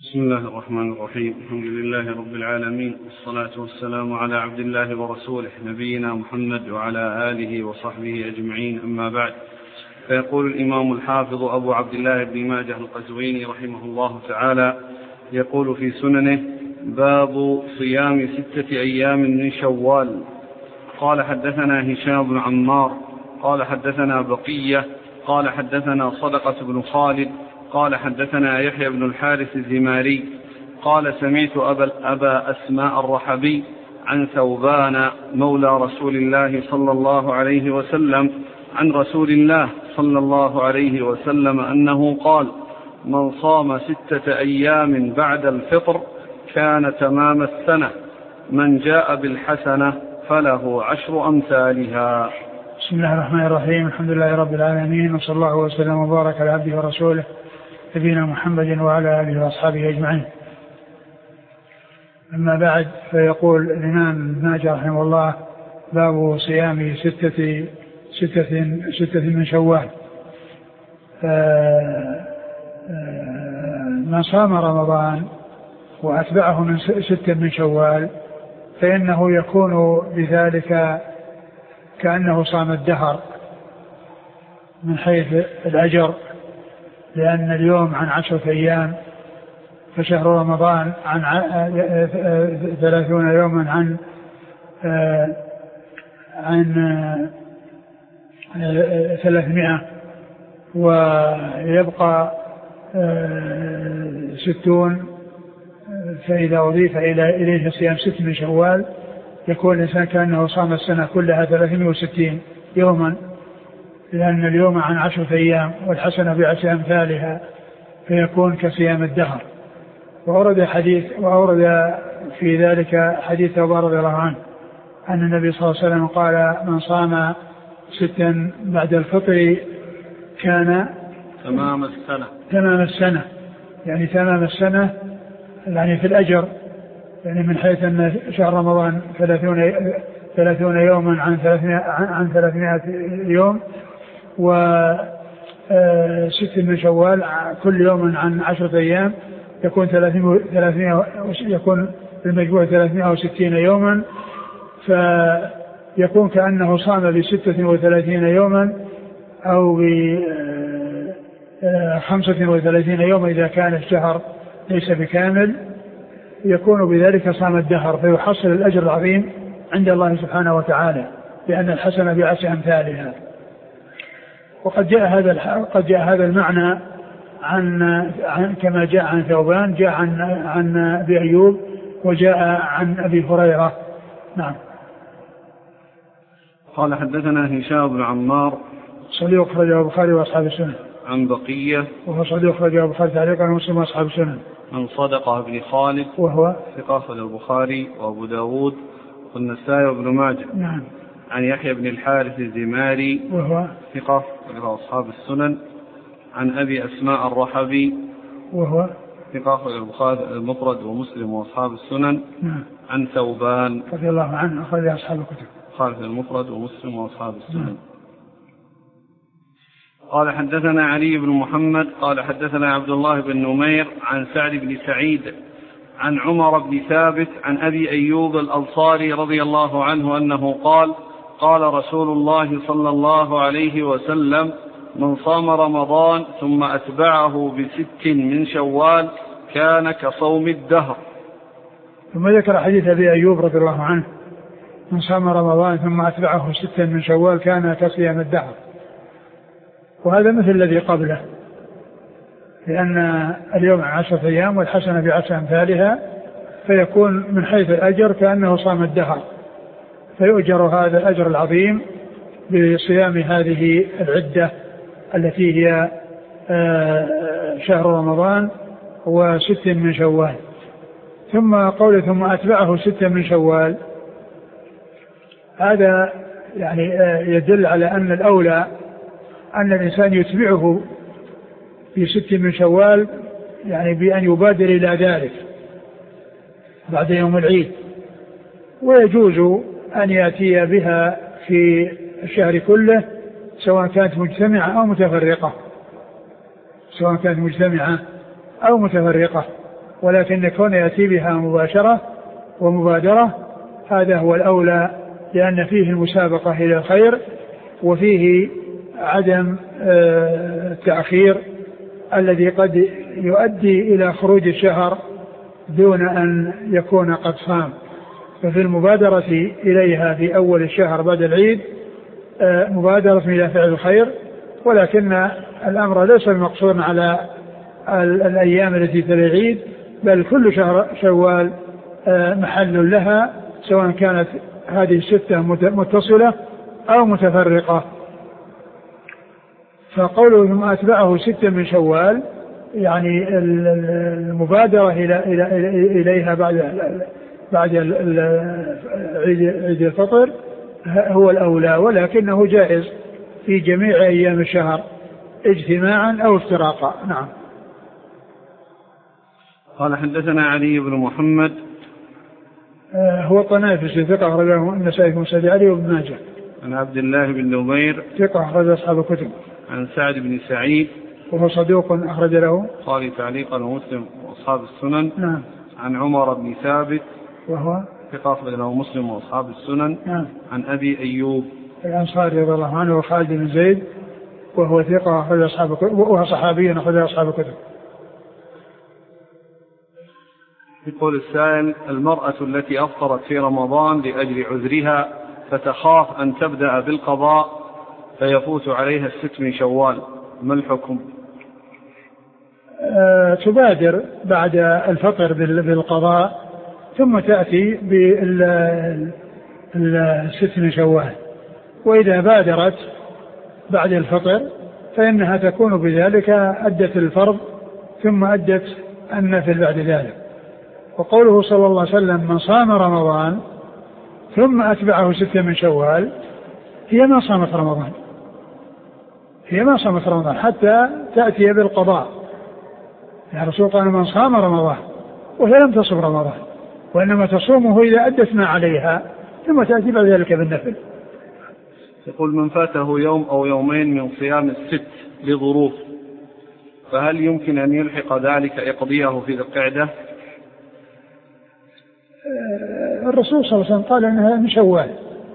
بسم الله الرحمن الرحيم. الحمد لله رب العالمين، والصلاة والسلام على عبد الله ورسوله نبينا محمد وعلى آله وصحبه أجمعين، أما بعد. فيقول الإمام الحافظ أبو عبد الله بن ماجه القزويني رحمه الله تعالى، يقول في سننه: باب صيام 6 أيام من شوال. قال حدثنا هشام بن عمار قال حدثنا بقية قال حدثنا صدقة بن خالد قال حدثنا يحيى بن الحارث الزماري قال سمعت أبا أسماء الرحبي عن ثوبان مولى رسول الله صلى الله عليه وسلم عن رسول الله صلى الله عليه وسلم أنه قال: من صام 6 أيام بعد الفطر كان تمام السنة، من جاء بالحسنة فله 10 أمثالها. بسم الله الرحمن الرحيم. الحمد لله رب العالمين، وصلى الله وسلم وبارك على عبده ورسوله نبينا محمد وعلى آله وأصحابه أجمعين. أما بعد، فيقول الإمام ابن ماجه رحمه الله: باب صيام 6 من شوال. من صام رمضان وأتبعه من 6 من شوال فإنه يكون بذلك كأنه صام الدهر من حيث الأجر، لأن اليوم عن 10 أيام، فشهر رمضان عن 30 يوما عن 300، ويبقى 60. فإذا أضيف إليه صيام 6 من شوال يكون الإنسان كأنه صام السنة كلها 360 يوما، لأن اليوم عن 10 أيام والحسنة ب10 أمثالها، فيكون كصيام الدهر. وأورد في ذلك حديث أبو رضي الله عنه أن النبي صلى الله عليه وسلم قال: من صام 6 بعد الفطر كان تمام السنة، يعني تمام السنة، يعني في الأجر، يعني من حيث أن شهر رمضان 30 يوما عن 300 يوم، و6 من شوال كل يوم عن 10 أيام، يكون 300 يكون المجموع 360 يوما، فيكون كأنه صام ب36 يوما أو ب35 يوما إذا كان الشهر ليس بكامل، يكون بذلك صام الدهر، فيحصل الأجر العظيم عند الله سبحانه وتعالى، لأن الحسنة ب10 أمثالها. وقد جاء هذا المعنى عن كما جاء عن ثوبان، جاء عن أبي أيوب، وجاء عن أبي هريرة. نعم. قال حدثنا هشام بن عمار صديق أخرجه البخاري وأصحاب السنن. عن بقية وهو صديق أخرجه البخاري تعليقا ومسلم وأصحاب السنن. عن صدقة بن خالد وهو ثقة البخاري وأبو داود والنسائي وابن ماجه. نعم. عن يحيى بن الحارث الزماري وهو ثقة أصحاب السنن. عن أبي أسماء الرحبي وهو ثقة البخاري المفرد ومسلم وأصحاب السنن. نعم. عن ثوبان رضي الله عنه أخرج أصحاب الكتب، خالد المفرد ومسلم وأصحاب السنن. قال حدثنا علي بن محمد قال حدثنا عبد الله بن نمير عن سعد بن سعيد عن عمر بن ثابت عن أبي أيوب الأنصاري رضي الله عنه أنه قال: قال رسول الله صلى الله عليه وسلم: من صام رمضان ثم أتبعه ب6 من شوال كان كصوم الدهر. ثم ذكر حديث أبي أيوب رضي الله عنه: من صام رمضان ثم أتبعه 6 من شوال كان كصيام الدهر. وهذا مثل الذي قبله، لأن اليوم 10 أيام والحسنة ب10 أمثالها، فيكون من حيث الأجر كأنه صام الدهر، فيؤجر هذا الأجر العظيم بصيام هذه العدة التي هي شهر رمضان و6 من شوال. ثم قوله ثم أتبعه 6 من شوال، هذا يعني يدل على أن الأولى أن الإنسان يتبعه في 6 من شوال، يعني بأن يبادر إلى ذلك بعد يوم العيد، ويجوز أن يأتي بها في الشهر كله، سواء كانت مجتمعة أو متفرقة، ولكن يكون يأتي بها مباشرة ومبادرة هذا هو الأولى، لأن فيه المسابقة إلى الخير وفيه عدم التأخير الذي قد يؤدي إلى خروج الشهر دون أن يكون قد صام. ففي المبادرة إليها في أول الشهر بعد العيد مبادرة إلى فعل الخير، ولكن الأمر ليس المقصور على الأيام التي تلي العيد، بل كل شهر شوال محل لها، سواء كانت هذه الستة متصلة أو متفرقة. فقوله ثم أتبعه 6 من شوال يعني المبادرة إليها بعد عيد الفطر هو الأولى، ولكنه جائز في جميع أيام الشهر اجتماعا أو افتراقا. نعم. قال حدثنا علي بن محمد هو الطنافسي ثقة أخرجه النسائي في مسند علي وابن ماجه. عن عبد الله بن نمير ثقة أخرج أصحاب الكتب. عن سعد بن سعيد وهو صدوق أخرج له البخاري تعليقا ومسلم وأصحاب السنن. نعم. عن عمر بن ثابت وهو ثقة أخرج له مسلم وأصحاب السنن. نعم. عن أبي أيوب الأنصاري رضي الله عنه وخالد بن زيد وهو ثقة أخرج أصحاب الكتب وهو صحابي أخرج أصحاب الكتب. يقول السائل: المرأة التي أفطرت في رمضان لأجل عذرها فتخاف أن تبدأ بالقضاء فيفوت عليها 6 من شوال، ما الحكم؟ تبادر بعد الفطر بالقضاء ثم تأتي بال6 من شوال، وإذا بادرت بعد الفطر فإنها تكون بذلك أدت الفرض ثم أدت النفل بعد ذلك. وقوله صلى الله عليه وسلم: من صام رمضان ثم أتبعه 6 من شوال، هي ما صامت رمضان، هي ما صامت رمضان حتى تأتي بالقضاء. يا رسول قال: من صام رمضان، وهي لم تصم رمضان، وإنما تصومه إذا أدت ما عليها ثم تأتي بعد ذلك بالنفل. يقول: من فاته يوم أو يومين من صيام 6 لظروف، فهل يمكن أن يلحق ذلك يقضيه في ذي القعدة؟ الرسول صلى الله عليه وسلم قال إنها من شوال،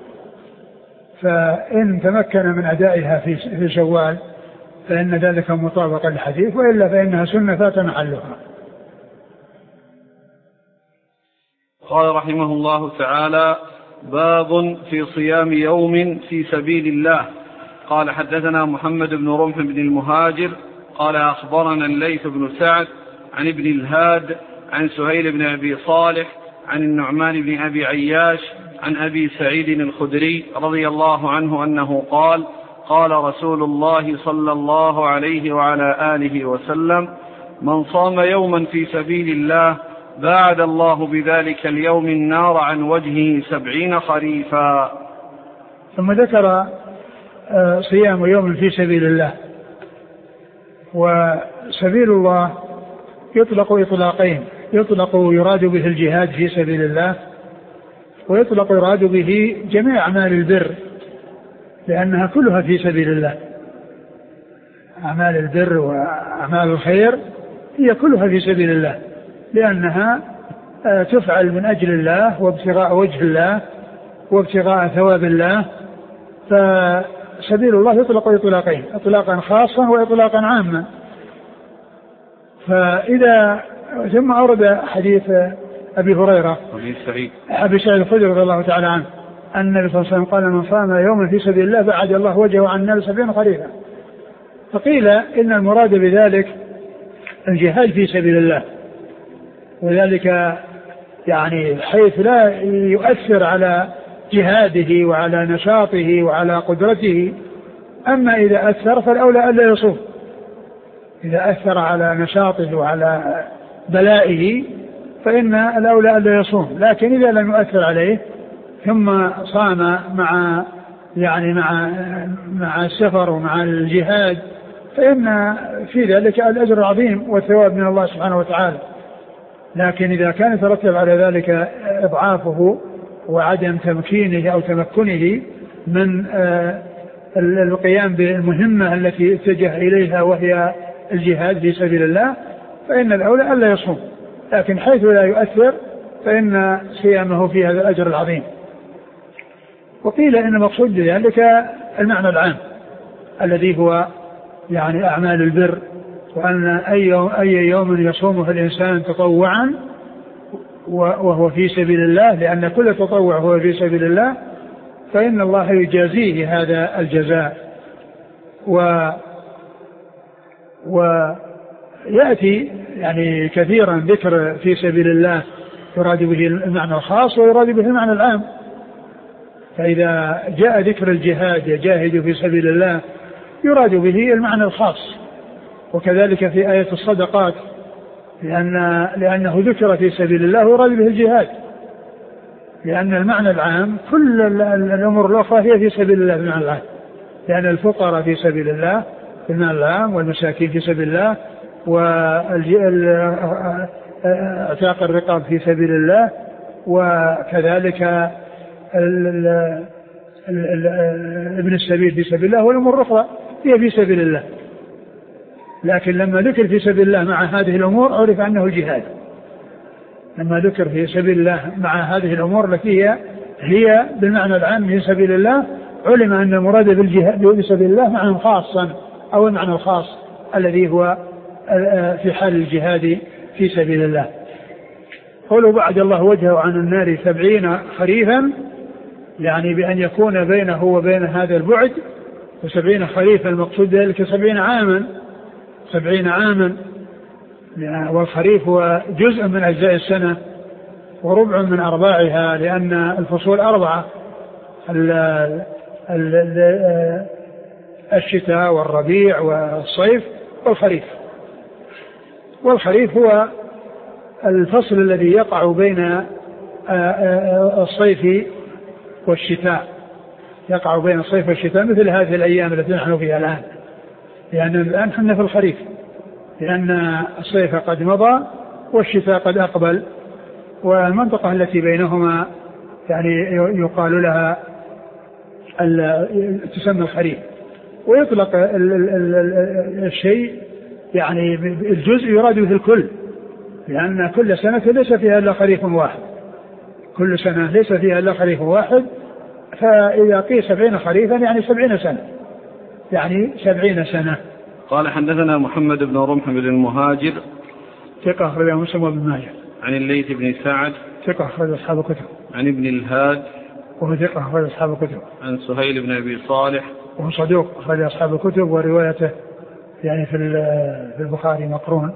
فإن تمكن من أدائها في شوال فإن ذلك مطابق للحديث، وإلا فإنها سنة فات محلها. قال رحمه الله تعالى: باب في صيام يوم في سبيل الله. قال حدثنا محمد بن رمح بن المهاجر قال أخبرنا الليث بن سعد عن ابن الهاد عن سهيل بن أبي صالح عن النعمان بن أبي عياش عن أبي سعيد الخدري رضي الله عنه أنه قال: قال رسول الله صلى الله عليه وعلى آله وسلم: من صام يوما في سبيل الله باعد الله بذلك اليوم النار عن وجهه 70 خريفا. ثم ذكر صيام يوم في سبيل الله. وسبيل الله يطلق إطلاقين: يطلق يراد به الجهاد في سبيل الله، ويطلق يراد به جميع أعمال البر، لأنها كلها في سبيل الله. أعمال البر وأعمال الخير هي كلها في سبيل الله، لأنها تفعل من أجل الله وابتغاء وجه الله وابتغاء ثواب الله. فسبيل الله يطلق إطلاقين: إطلاقا خاصا وإطلاقا عاما. فإذا ثم أورد حديث أبي هريرة أبي سعيد الخدري رضي الله تعالى عنه أن النبي صلى الله عليه وسلم قال: من صام يوما في سبيل الله بعد الله وجهه عن النار 70 خريفا. فقيل إن المراد بذلك الجهاد في سبيل الله، وذلك يعني حيث لا يؤثر على جهاده وعلى نشاطه وعلى قدرته. أما إذا أثر فالأولى ألا يصوم، إذا أثر على نشاطه وعلى بلائه فإن الأولى ألا يصوم. لكن إذا لم يؤثر عليه ثم صام مع السفر ومع الجهاد فإن في ذلك الأجر العظيم والثواب من الله سبحانه وتعالى. لكن إذا كان يترتب على ذلك إضعافه وعدم تمكينه أو تمكنه من القيام بالمهمة التي اتجه إليها وهي الجهاد في سبيل الله فإن الأولى ألا يصوم، لكن حيث لا يؤثر فإن صيامه في هذا الأجر العظيم. وقيل إن مقصود ذلك المعنى العام الذي هو يعني أعمال البر، وأن أي يوم يصومه الإنسان تطوعا وهو في سبيل الله، لأن كل تطوع هو في سبيل الله، فإن الله يجازيه هذا الجزاء. ويأتي يعني كثيرا ذكر في سبيل الله يراد به المعنى الخاص ويراد به المعنى العام. فإذا جاء ذكر الجهاد يجاهد في سبيل الله يراد به المعنى الخاص، وكذلك في آية الصدقات لأنه ذكر في سبيل الله ويراد به الجهاد، لأن المعنى العام كل الأمور الأخرى هي في سبيل الله بالمعنى العام، لأن الفقراء في سبيل الله بالمعنى العام، والمساكين في سبيل الله، واعتاق الرقاب في سبيل الله، وكذلك ابن السبيل في سبيل الله، والأمور الأخرى هي في سبيل الله. لكن لما ذكر في سبيل الله مع هذه الأمور عرف أنه الجهاد. لما ذكر في سبيل الله مع هذه الأمور التي هي بالمعنى العام في سبيل الله علم أن المراد بالجهاد في سبيل الله معنى خاصا، أو المعنى الخاص الذي هو في حال الجهاد في سبيل الله. قولوا بعد الله وجهه عن النار 70 خريفا، يعني بأن يكون بينه وبين هذا البعد، و70 خريفا المقصود ذلك 70 عاما، 70 عاما، والخريف هو جزء من أجزاء السنة وربع من أرباعها، لأن الفصول 4: الشتاء والربيع والصيف والخريف. والخريف هو الفصل الذي يقع بين الصيف والشتاء، يقع بين الصيف والشتاء، مثل هذه الأيام التي نحن فيها الآن، لأن الآن نحن في الخريف، لأن الصيف قد مضى والشتاء قد أقبل، والمنطقة التي بينهما يعني يقال لها تسمى الخريف. ويطلق الشيء يعني الجزء يراد به الكل، لأن كل سنة ليس فيها إلا خريف واحد، كل سنة ليس فيها إلا خريف واحد، فإذا قيل 70 خريفا يعني 70 سنة، يعني 70 سنة. قال حدثنا محمد بن رمح بن المهاجر ثقة أخرجه مسلم وابن ماجه. عن الليث بن سعد ثقة أخرج أصحاب الكتب. عن ابن الهاد وهو ثقة أخرج أصحاب الكتب. عن سهيل بن أبي صالح وهو صدوق أخرج أصحاب الكتب، وروايته يعني في البخاري مقرون.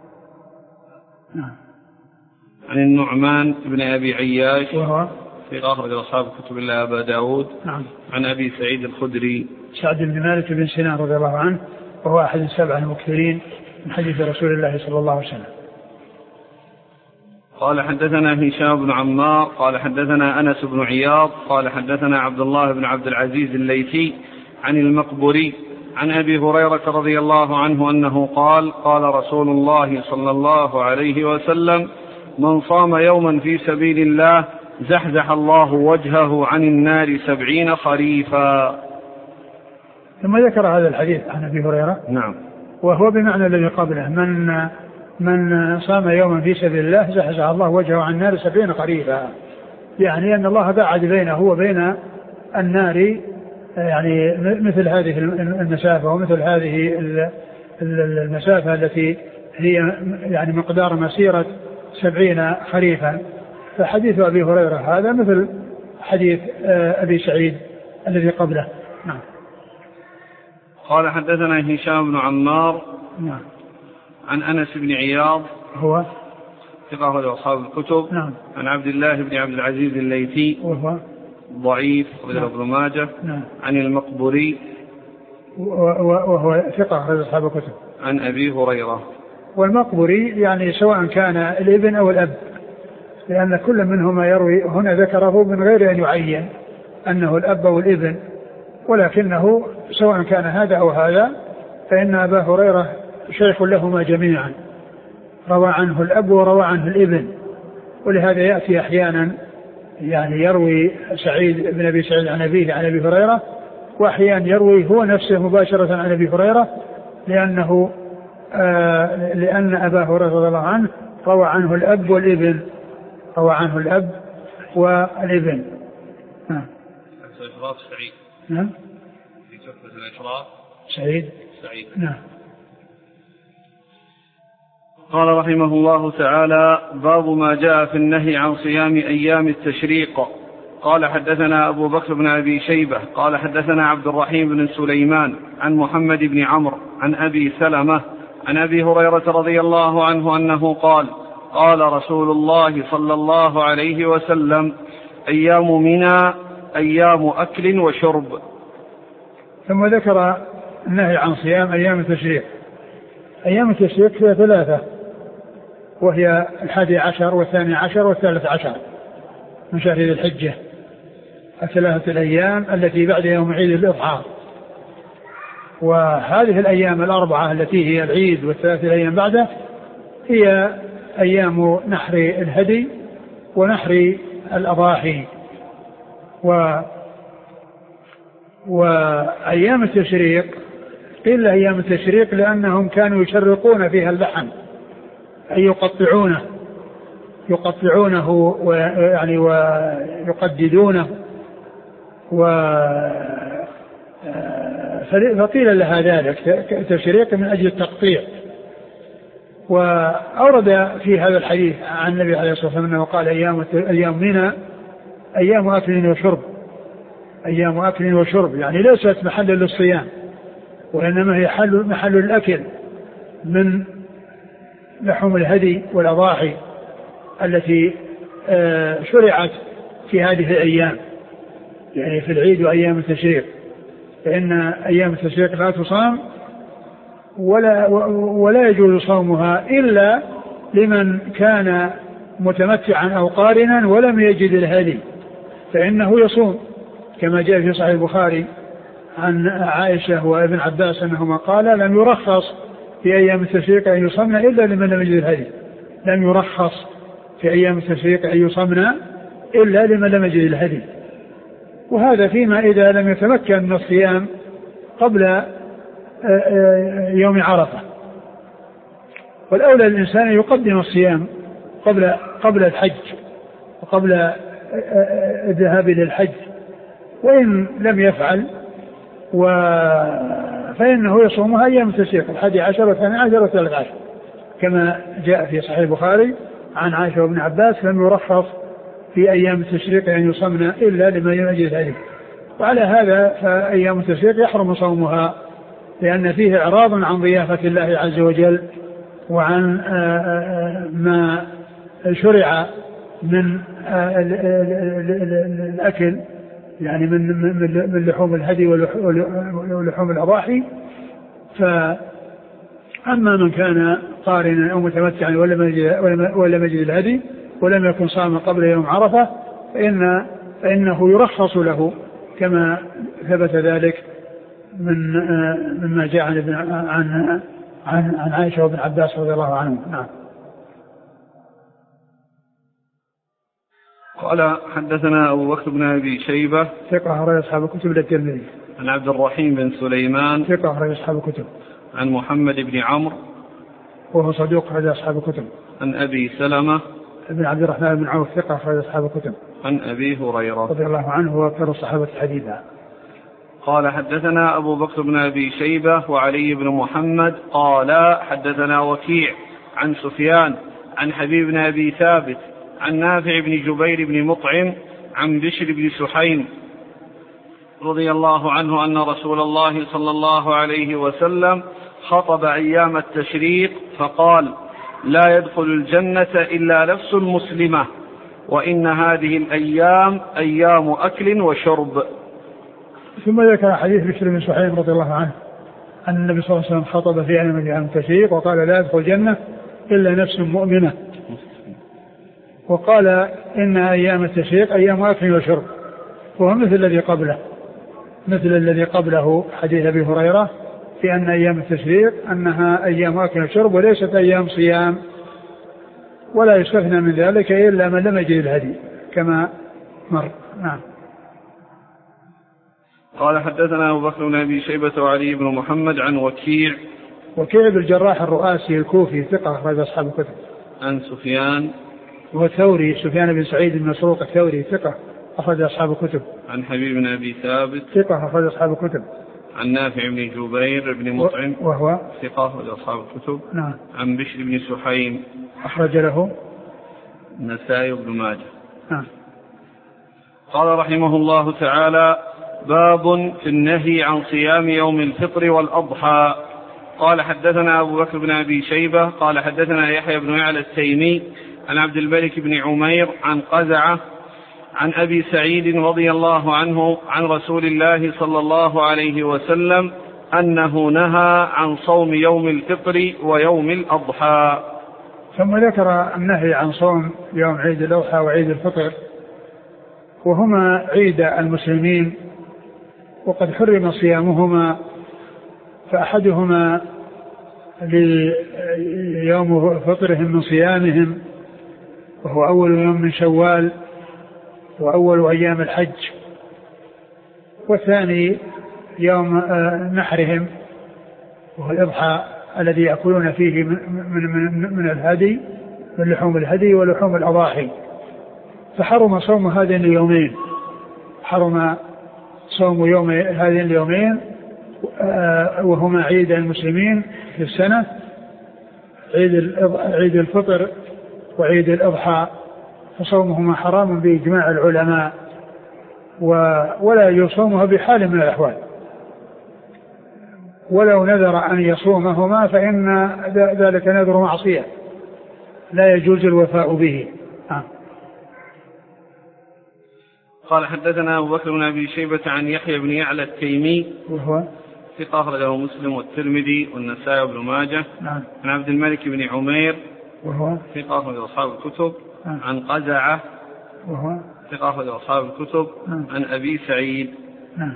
عن النعمان بن أبي عياش وهو ثقة أخرج أصحاب الكتب إلا أبا داود. نعم. عن أبي سعيد الخدري سعد بن مالك بن سنان رضي الله عنه، وهو أحد السبعة المكثرين من حديث رسول الله صلى الله عليه وسلم. قال حدثنا هشام بن عمار قال حدثنا أنس بن عياض قال حدثنا عبد الله بن عبد العزيز الليثي عن المقبري عن أبي هريرة رضي الله عنه أنه قال قال رسول الله صلى الله عليه وسلم: من صام يوما في سبيل الله زحزح الله وجهه عن النار 70 خريفا. ثم ذكر هذا الحديث عن أبي هريرة. نعم. وهو بمعنى الذي قبله: من صام يوما في سبيل الله زحزح الله وجهه عن النار 70 خريفا، يعني أن الله بعد بينه وبين النار يعني مثل هذه المسافة، ومثل هذه المسافة التي هي يعني مقدار مسيرة 70 خريفا. فحديث أبي هريرة هذا مثل حديث أبي سعيد الذي قبله. نعم. قال حدثنا هشام بن عمار. نعم. عن أنس بن عياض هو ثقة أخرج أصحاب الكتب. نعم. عن عبد الله بن عبد العزيز الليثي وهو ضعيف أخرج ابن ماجه. نعم. عن المقبري وهو ثقة أخرج أصحاب الكتب. عن أبي هريرة. والمقبري يعني سواء كان الابن أو الأب، لأن كل منهما يروي، هنا ذكره من غير أن يعين أنه الأب أو الابن، ولكنه سواء كان هذا أو هذا فإن أبا هريرة شيخ لهما جميعا، روى عنه الأب وروى عنه الابن. ولهذا يأتي أحيانا يعني يروي سعيد بن أبي سعيد عن أبيه عن أبي هريرة، وأحيانا يروي هو نفسه مباشرة عن أبي هريرة، لأن أبا هريرة رضي الله عنه روى عنه الأب والابن، روى عنه الأب والابن. نعم. الإشراف سعيد. نعم. في تحفة الإشراف سعيد. نعم. قال رحمه الله تعالى: باب ما جاء في النهي عن صيام أيام التشريق. قال حدثنا أبو بكر بن أبي شيبة قال حدثنا عبد الرحيم بن سليمان عن محمد بن عمرو عن أبي سلمة عن أبي هريرة رضي الله عنه أنه قال: قال رسول الله صلى الله عليه وسلم: أيام منى أيام أكل وشرب. ثم ذكر النهي عن صيام أيام التشريق. أيام التشريق فيها ثلاثة، وهي 11 و12 و13 من شهر ذي الحجة، الثلاثة الأيام التي بعد يوم عيد الأضحى. وهذه الأيام الأربعة التي هي العيد والثلاثة الأيام بعده هي أيام نحر الهدي ونحر الأضاحي. وأيام التشريق قيل أيام التشريق لأنهم كانوا يشرقون فيها اللحم، أي يقطعونه ويعني ويقددونه، فقيل لها ذلك تشريق من أجل التقطيع. وأورد في هذا الحديث عن النبي عليه الصلاة والسلام أنه قال: أيام منى أيام أكل وشرب. أيام أكل وشرب يعني ليست محل للصيام، وإنما هي محل الأكل من لحوم الهدي والأضاحي التي شرعت في هذه الأيام، يعني في العيد وأيام التشريق. فإن أيام التشريق لا تصام ولا يجوز صومها إلا لمن كان متمتعا أو قارنا ولم يجد الهدي، فإنه يصوم، كما جاء في صحيح البخاري عن عائشة وابن عباس أنهما قال: لم يرخص في أيام التشريق أن يصمن إلا لمن لم يجد الهدي. لم يرخص في أيام التشريق أن يصمن إلا لمن لم يجد الهدي. وهذا فيما إذا لم يتمكن من الصيام قبل يوم عرفة. والأولى الإنسان يقدم الصيام قبل الحج وقبل الذهاب للحج، وإن لم يفعل فإنه يصومها أيام التشريق 11 و12 و13 كما جاء في صحيح البخاري عن عائشة وابن عباس: لم يرخص في أيام التشريق أن يصمن إلا لمن يجد الهدي. وعلى هذا فأيام التشريق يحرم صومها، لأن فيه إعراض عن ضيافة الله عز وجل وعن ما شرع من الأكل، يعني من لحوم الهدي ولحوم الأضاحي. فأما من كان قارنا أو متمتعا ولم يجد الهدي ولم يكن صام قبل يوم عرفة فإنه يرخص له، كما ثبت ذلك مما جاء عن عائشة وابن عباس رضي الله عنهم. نعم. قال حدثنا أبو بكر بن أبي شيبة ثقة أخرج أصحاب الكتب إلا الترمذي. عن عبد الرحيم بن سليمان ثقة أخرج أصحاب الكتب. عن محمد بن عمرو وهو صدوق أخرج أصحاب الكتب. عن أبي سلمة بن عبد الرحمن بن عوف ثقة أخرج أصحاب الكتب. عن أبي هريرة رضي الله عنه وأكثر الصحابة حديثا. قال حدثنا أبو بكر بن أبي شيبة وعلي بن محمد قال حدثنا وكيع عن سفيان عن حبيب بن أبي ثابت عن نافع بن جبير بن مطعم عن بشر بن سحيم رضي الله عنه أن رسول الله صلى الله عليه وسلم خطب أيام التشريق فقال: لا يدخل الجنة إلا نفس مسلمة، وإن هذه الأيام أيام أكل وشرب. ثم ذكر حديث بشر بن سحيم رضي الله عنه أن النبي صلى الله عليه وسلم خطب في أيام التشريق وقال: لا يدخل الجنة إلا نفس مؤمنة، وقال: إن أيام التشريق أيام أكل وشرب، وهو مثل الذي قبله حديث أبي هريرة في أن أيام التشريق أنها أيام أكل وشرب وليست أيام صيام، ولا يستثنى من ذلك إلا من لم يجد الهدي كما مر. نعم. قال حدثنا أبو بكر بن أبي شيبة وعلي بن محمد عن وكيع بن الجراح الرؤاسي الكوفي ثقة أخرج أصحاب الكتب. عن سفيان والثوري سفيان بن سعيد بن مسروق الثوري ثقة أخرج أصحاب الكتب. عن حبيب بن أبي ثابت ثقة أخرج أصحاب الكتب. عن نافع بن جبير بن مطعم وهو ثقة أخرج أصحاب الكتب. نعم. عن بشر بن سحيم أخرج له النسائي بن ماجه. نعم. قال رحمه الله تعالى: باب في النهي عن صيام يوم الفطر والأضحى. قال حدثنا أبو بكر بن أبي شيبة قال حدثنا يحيى بن يعلى التيمي عن عبد الملك بن عمير عن قزعة عن أبي سعيد رضي الله عنه عن رسول الله صلى الله عليه وسلم أنه نهى عن صوم يوم الفطر ويوم الأضحى. ثم ذكر النهي عن صوم يوم عيد الأضحى وعيد الفطر، وهما عيد المسلمين وقد حرم صيامهما، فأحدهما ليوم فطرهم من صيامهم وهو أول يوم من شوال وأول أيام الحج، والثاني يوم نحرهم وهو الإضحى الذي يأكلون فيه من الهدي، من لحوم الهدي ولحوم الأضاحي. فحرم صوم هذين اليومين، حرم صوم يوم هذين اليومين وهما عيد المسلمين في السنة، عيد الفطر وعيد الأضحى، فصومهما حرام بإجماع العلماء، ولا يصومها بحال من الأحوال، ولو نذر أن يصومهما فإن ذلك نذر معصية لا يجوز الوفاء به. قال حدثنا أبو بكر بن أبي شيبة عن يحيى بن يعلى التيمي وهو ثقة أخرجه مسلم والترمذي والنسائي وابن ماجه. نعم. عن عبد الملك بن عمير وهو ثقة أخرجه أصحاب الكتب. نعم. عن قزعة وهو ثقة أخرجه أصحاب الكتب. نعم. عن أبي سعيد. نعم.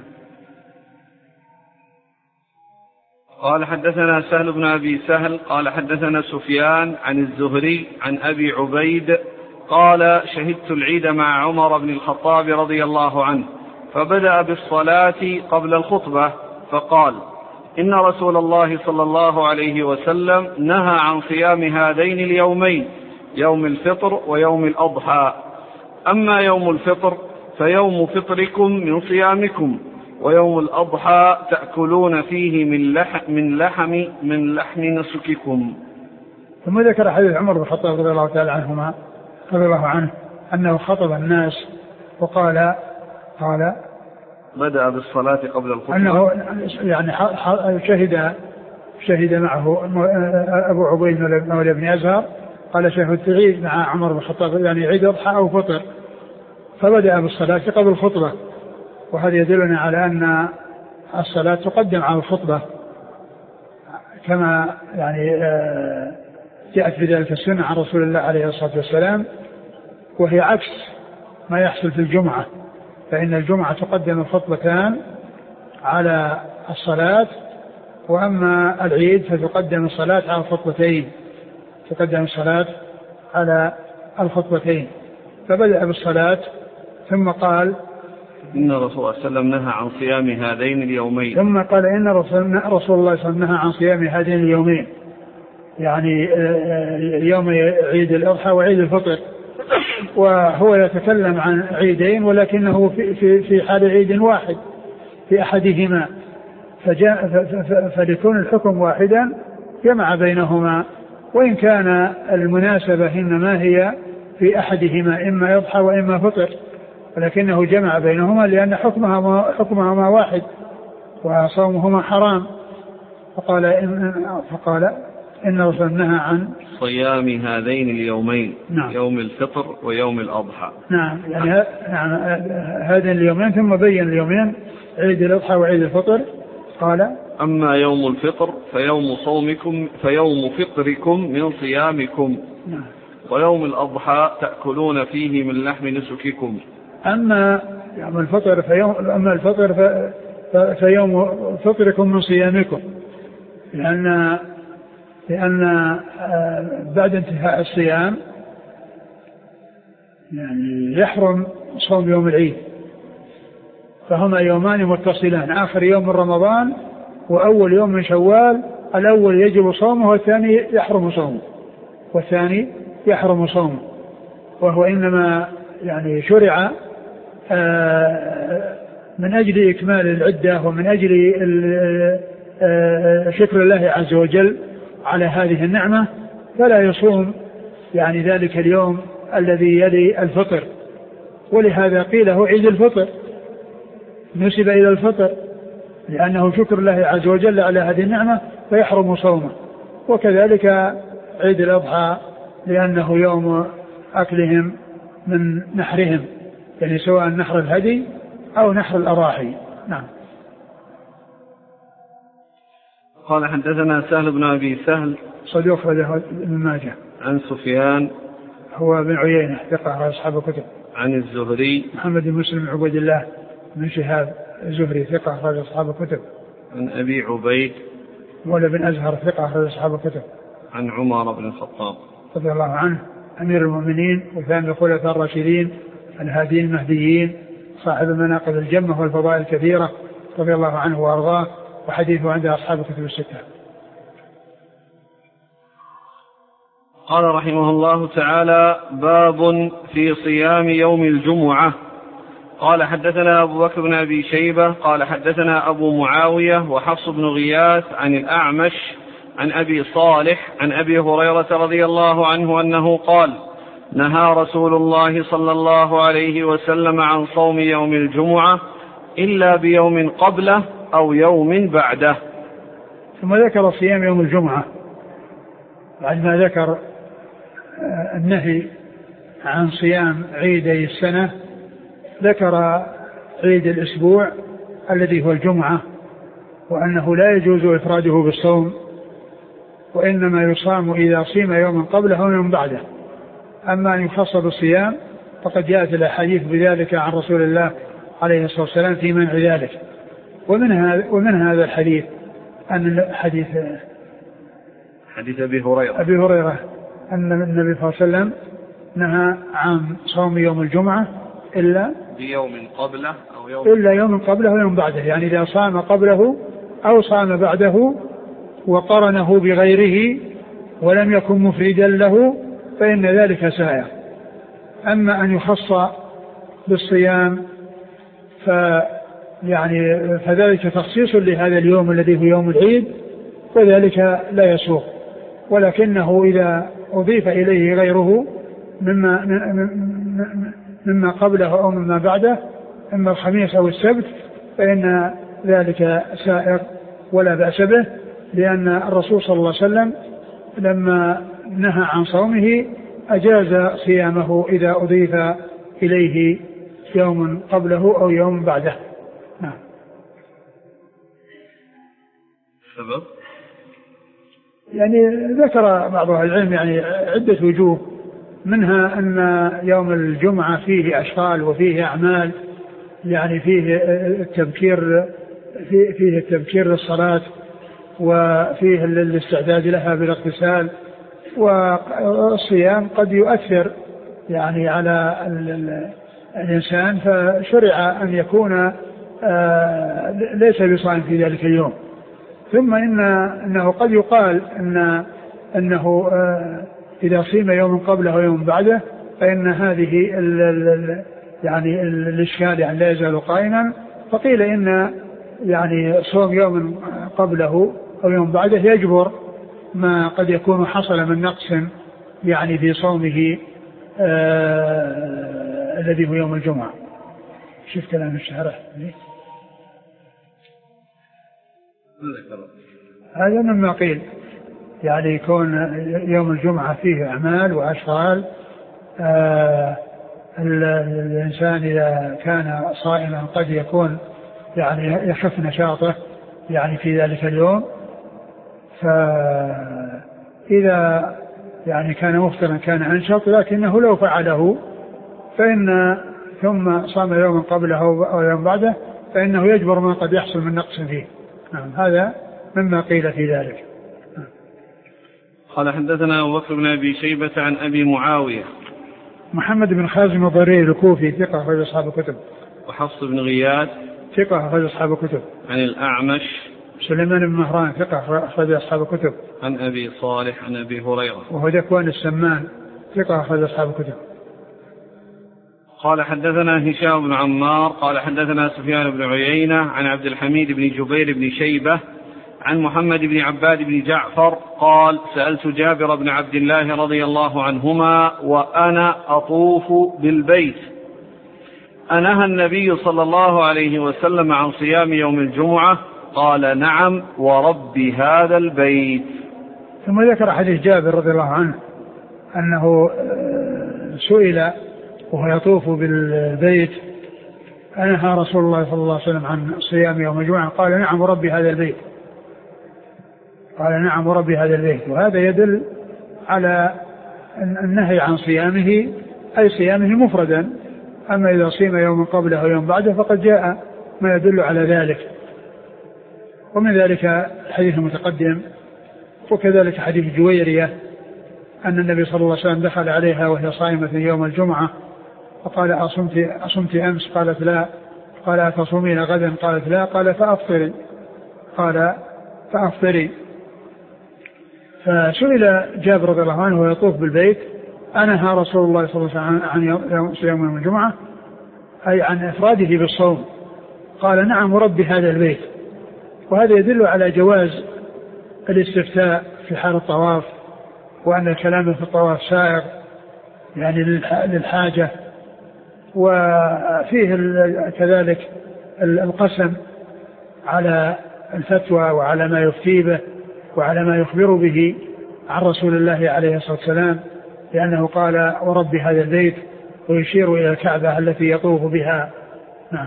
قال حدثنا سهل بن أبي سهل قال حدثنا سفيان عن الزهري عن أبي عبيد قال: شهدت العيد مع عمر بن الخطاب رضي الله عنه، فبدأ بالصلاة قبل الخطبة فقال: إن رسول الله صلى الله عليه وسلم نهى عن صيام هذين اليومين، يوم الفطر ويوم الأضحى. أما يوم الفطر فيوم فطركم من صيامكم، ويوم الأضحى تأكلون فيه من لحم نسككم. ثم ذكر حديث عمر بن الخطاب رضي الله تعالى رضي الله عنه أنه خطب الناس وقال بدأ بالصلاة قبل الخطبة، أنه يعني شهد معه أبو عبيد مولى بن أزهر، قال شهدت العيد مع عمر بن الخطاب، يعني عيد أضحى أو فطر، فبدأ بالصلاة قبل الخطبة. وهذا يدلنا على أن الصلاة تقدم على الخطبة، كما يعني جاءت بذلك السنة عن رسول الله عليه الصلاة والسلام، وهي عكس ما يحصل في الجمعة، فإن الجمعة تقدم الخطبتان على الصلاة، وأما العيد فتقدم الصلاة على الخطبتين، تقدم الصلاة على الخطبتين. فبدأ بالصلاة ثم قال: إن رسول الله صلى الله عليه وسلم نهى عن صيام هذين اليومين. ثم قال: إن رسول الله صلى الله عليه وسلم نهى عن صيام هذين اليومين، يعني يوم عيد الأضحى وعيد الفطر. وهو يتكلم عن عيدين ولكنه في حال عيد واحد في أحدهما، فليكون الحكم واحدا جمع بينهما، وإن كان المناسبة إنما هي في أحدهما، إما يضحى وإما فطر، ولكنه جمع بينهما لأن حكمهما واحد وصومهما حرام. فقال إن رسول نهى عن صيام هذين اليومين. نعم. يوم الفطر ويوم الأضحى. نعم، يعني هذين اليومين، ثم بين اليومين عيد الأضحى وعيد الفطر. قال: أما يوم الفطر فيوم فطركم من صيامكم. نعم. ويوم الأضحى تأكلون فيه من لحم نسككم. أما يوم الفطر فيوم فطركم من صيامكم، لأن بعد انتهاء الصيام يعني يحرم صوم يوم العيد، فهما يومان متصلان، آخر يوم من رمضان وأول يوم من شوال، الأول يجب صومه والثاني يحرم صومه، والثاني يحرم صومه، وهو إنما يعني شرع من أجل إكمال العدة ومن أجل شكر الله عز وجل على هذه النعمة، فلا يصوم يعني ذلك اليوم الذي يلي الفطر. ولهذا قيل هو عيد الفطر، نسب إلى الفطر لأنه شكر الله عز وجل على هذه النعمة فيحرم صومه. وكذلك عيد الأضحى لأنه يوم أكلهم من نحرهم، يعني سواء نحر الهدي أو نحر الأضاحي. نعم. قال حدثنا سهل بن أبي سهل صدوق له ابن ماجه. عن سفيان هو بن عيينة ثقة أصحاب الكتب. عن الزهري محمد بن مسلم عبد الله بن شهاب الزهري ثقة أخرج أصحاب الكتب. عن أبي عبيد ولا بن أزهر ثقة أخرج أصحاب الكتب. عن عمر بن الخطاب رضي الله عنه أمير المؤمنين وثاني الخلفاء الراشدين الهاديين المهديين صاحب المناقب الجمة والفضائل الكثيرة رضي الله عنه وأرضاه، وحديثه عند أصحاب الكتب الستة. قال رحمه الله تعالى: باب في صيام يوم الجمعة. قال حدثنا أبو بكر بن أبي شيبة قال حدثنا أبو معاوية وحفص بن غياث عن الأعمش عن أبي صالح عن أبي هريرة رضي الله عنه أنه قال: نهى رسول الله صلى الله عليه وسلم عن صوم يوم الجمعة إلا بيوم قبله أو يوم بعده. ثم ذكر صيام يوم الجمعة بعد ما ذكر النهي عن صيام عيدي السنة، ذكر عيد الأسبوع الذي هو الجمعة، وأنه لا يجوز إفراده بالصوم، وإنما يصام إذا صيم يوما قبله أو يوم بعده. أما أن يخص بالصيام فقد جاءت الأحاديث بذلك عن رسول الله عليه الصلاة والسلام في منع ذلك. ومن هذا الحديث أن حديث أبي هريرة أن النبي صلى الله عليه وسلم نهى عن صوم يوم الجمعة إلا بيوم قبله إلا يوم قبله ويوم بعده، يعني إذا صام قبله أو صام بعده وقرنه بغيره ولم يكن مفردا له فإن ذلك سائر. أما أن يخص بالصيام فذلك تخصيص لهذا اليوم الذي هو يوم العيد، وذلك لا يسوق. ولكنه إذا أضيف إليه غيره مما قبله أو مما بعده، إما الخميس أو السبت، فإن ذلك سائر ولا بأس به، لأن الرسول صلى الله عليه وسلم لما نهى عن صومه أجاز صيامه إذا أضيف إليه يوم قبله أو يوم بعده. نعم. سبب يعني ذكر بعض أهل العلم يعني عدة وجوه، منها أن يوم الجمعة فيه أشغال وفيه أعمال، يعني فيه التبكير للصلاة وفيه الاستعداد لها بالاغتسال، والصيام قد يؤثر يعني على الإنسان، فشرع أن يكون ليس بصائم في ذلك اليوم. ثم إنه قد يقال أنه إذا صيم يوم قبله ويوم بعده فإن هذه يعني الإشكال يعني لا يزال قائما. فقيل إن يعني صوم يوم قبله أو يوم بعده يجبر ما قد يكون حصل من نقص يعني في صومه الذي هو يوم الجمعة. شوف كلام الشارح هذا مما قيل، يعني يكون يوم الجمعة فيه أعمال وأشغال، الإنسان إذا كان صائما قد يكون يعني يخف نشاطه يعني في ذلك اليوم، فإذا يعني كان مفطرا كان أنشط، لكنه لو فعله فإن ثم صام يوما قبله أو يوم بعده فإنه يجبر ما قد يحصل من نقص فيه. نعم، هذا مما قيل في ذلك. قال حدثنا أبو بكر بن أبي شيبة عن أبي معاوية محمد بن خازم الضرير الكوفي ثقة أخرج أصحاب الكتب. وحفص بن غياث ثقة أخرج أصحاب الكتب. عن الأعمش سليمان بن مهران ثقة أخرج أصحاب الكتب. عن أبي صالح عن أبي هريرة وهو ذكوان السمان ثقة أخرج أصحاب الكتب. قال حدثنا هشام بن عمار قال حدثنا سفيان بن عيينة عن عبد الحميد بن جبير بن شيبة عن محمد بن عباد بن جعفر قال سألت جابر بن عبد الله رضي الله عنهما وأنا أطوف بالبيت أنهى النبي صلى الله عليه وسلم عن صيام يوم الجمعة؟ قال نعم ورب هذا البيت. ثم ذكر حديث جابر رضي الله عنه أنه سئل وهو يطوف بالبيت أنهى رسول الله صلى الله عليه وسلم عن صيام يوم الجمعة؟ قال نعم ورب هذا البيت. قال نعم ورب هذا البيت. وهذا يدل على النهي عن صيامه أي صيامه مفردا. أما إذا صيم يوم قبله ويوم بعده فقد جاء ما يدل على ذلك. ومن ذلك الحديث المتقدم وكذلك حديث جويرية أن النبي صلى الله عليه وسلم دخل عليها وهي صائمة يوم الجمعة فقال أصمت أمس؟ قالت لا. قال أتصومين غدا؟ قالت لا. قال فأفطري. قال فأفطري. فسئل جابر رضي الله عنه ويطوف بالبيت أنهى رسول الله صلى الله عليه وسلم عن صيام يوم الجمعة أي عن إفراده بالصوم؟ قال نعم ورب هذا البيت. وهذا يدل على جواز الاستفتاء في حال الطواف وأن الكلام في الطواف سائغ يعني للحاجة. وفيه كذلك القسم على الفتوى وعلى ما يفتي به وعلى ما يخبر به عن رسول الله عليه الصلاة والسلام لأنه قال ورب هذا البيت ويشير إلى الكعبة التي يطوف بها. نعم.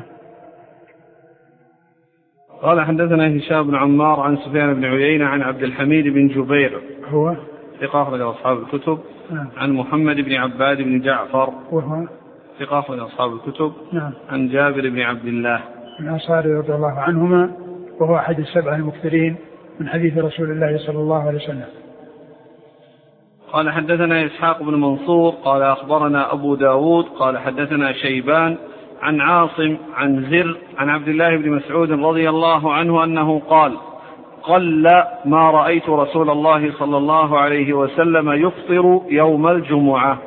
قال حدثنا هشام بن عمار عن سفيان بن عيينة عن عبد الحميد بن جبير هو ثقة أخرج أصحاب الكتب. نعم. عن محمد بن عباد بن جعفر وهو ثقة أخرج أصحاب الكتب. نعم. عن جابر بن عبد الله الأنصاري رضي الله عنهما وهو أحد السبعة المكثرين من حديث رسول الله صلى الله عليه وسلم. قال حدثنا إسحاق بن منصور قال أخبرنا أبو داود قال حدثنا شيبان عن عاصم عن زر عن عبد الله بن مسعود رضي الله عنه أنه قال قل ما رأيت رسول الله صلى الله عليه وسلم يفطر يوم الجمعة.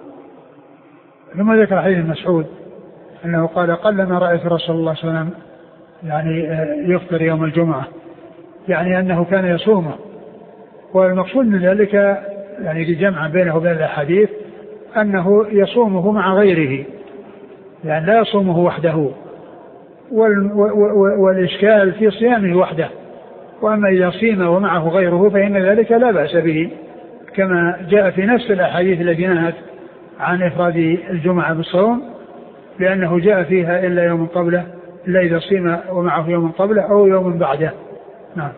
ثم ذكر حديث مسعود أنه قال قل ما رأيت رسول الله صلى الله عليه وسلم يعني يفطر يوم الجمعة يعني أنه كان يصومه. والمقصود من ذلك يعني لجمع بينه وبين الأحاديث أنه يصومه مع غيره يعني لا يصومه وحده والإشكال في صيامه وحده. وأما إذا صيم ومعه غيره فإن ذلك لا بأس به كما جاء في نفس الأحاديث التي نهت عن إفراد الجمعة بالصوم لأنه جاء فيها إلا يوم قبله إلا إذا صيم ومعه يوم قبله أو يوم بعده. نعم.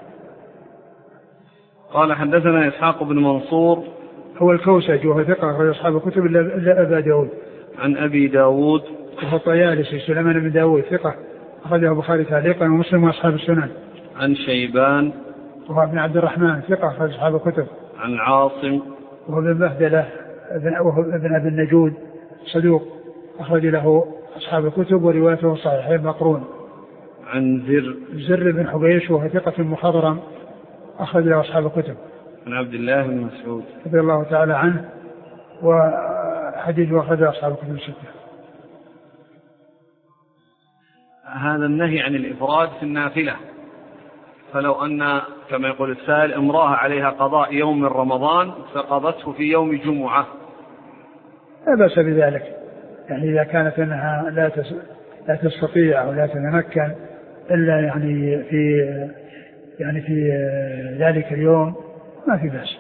قال حدثنا إسحاق بن منصور هو الكوسج وهو ثقة أخرج أصحاب الكتب إلا أبا داود. عن أبي داود وهو الطيالسي سليمان بن داود ثقة أخرجه البخاري تعليقا ومسلم وأصحاب السنن. عن شيبان وهو ابن عبد الرحمن ثقة أخرج أصحاب الكتب. عن عاصم وهو ابن بهدلة وهو ابن أبي النجود صدوق أخرج له أصحاب الكتب وروايته صحيحين مقرون. عن زر بن حبيش وهو ثقة مخضرم أخرج له أصحاب الكتب. عن عبد الله بن مسعود رضي الله تعالى عنه وحديثه أخرج أصحاب الكتب الستة. هذا النهي عن الإفراد في النافلة فلو أن كما يقول السائل امرأة عليها قضاء يوم من رمضان فقضته في يوم جمعة لا بأس بذلك يعني إذا كانت أنها لا تستطيع أو لا تتمكن إلا يعني في ذلك اليوم ما في بأس.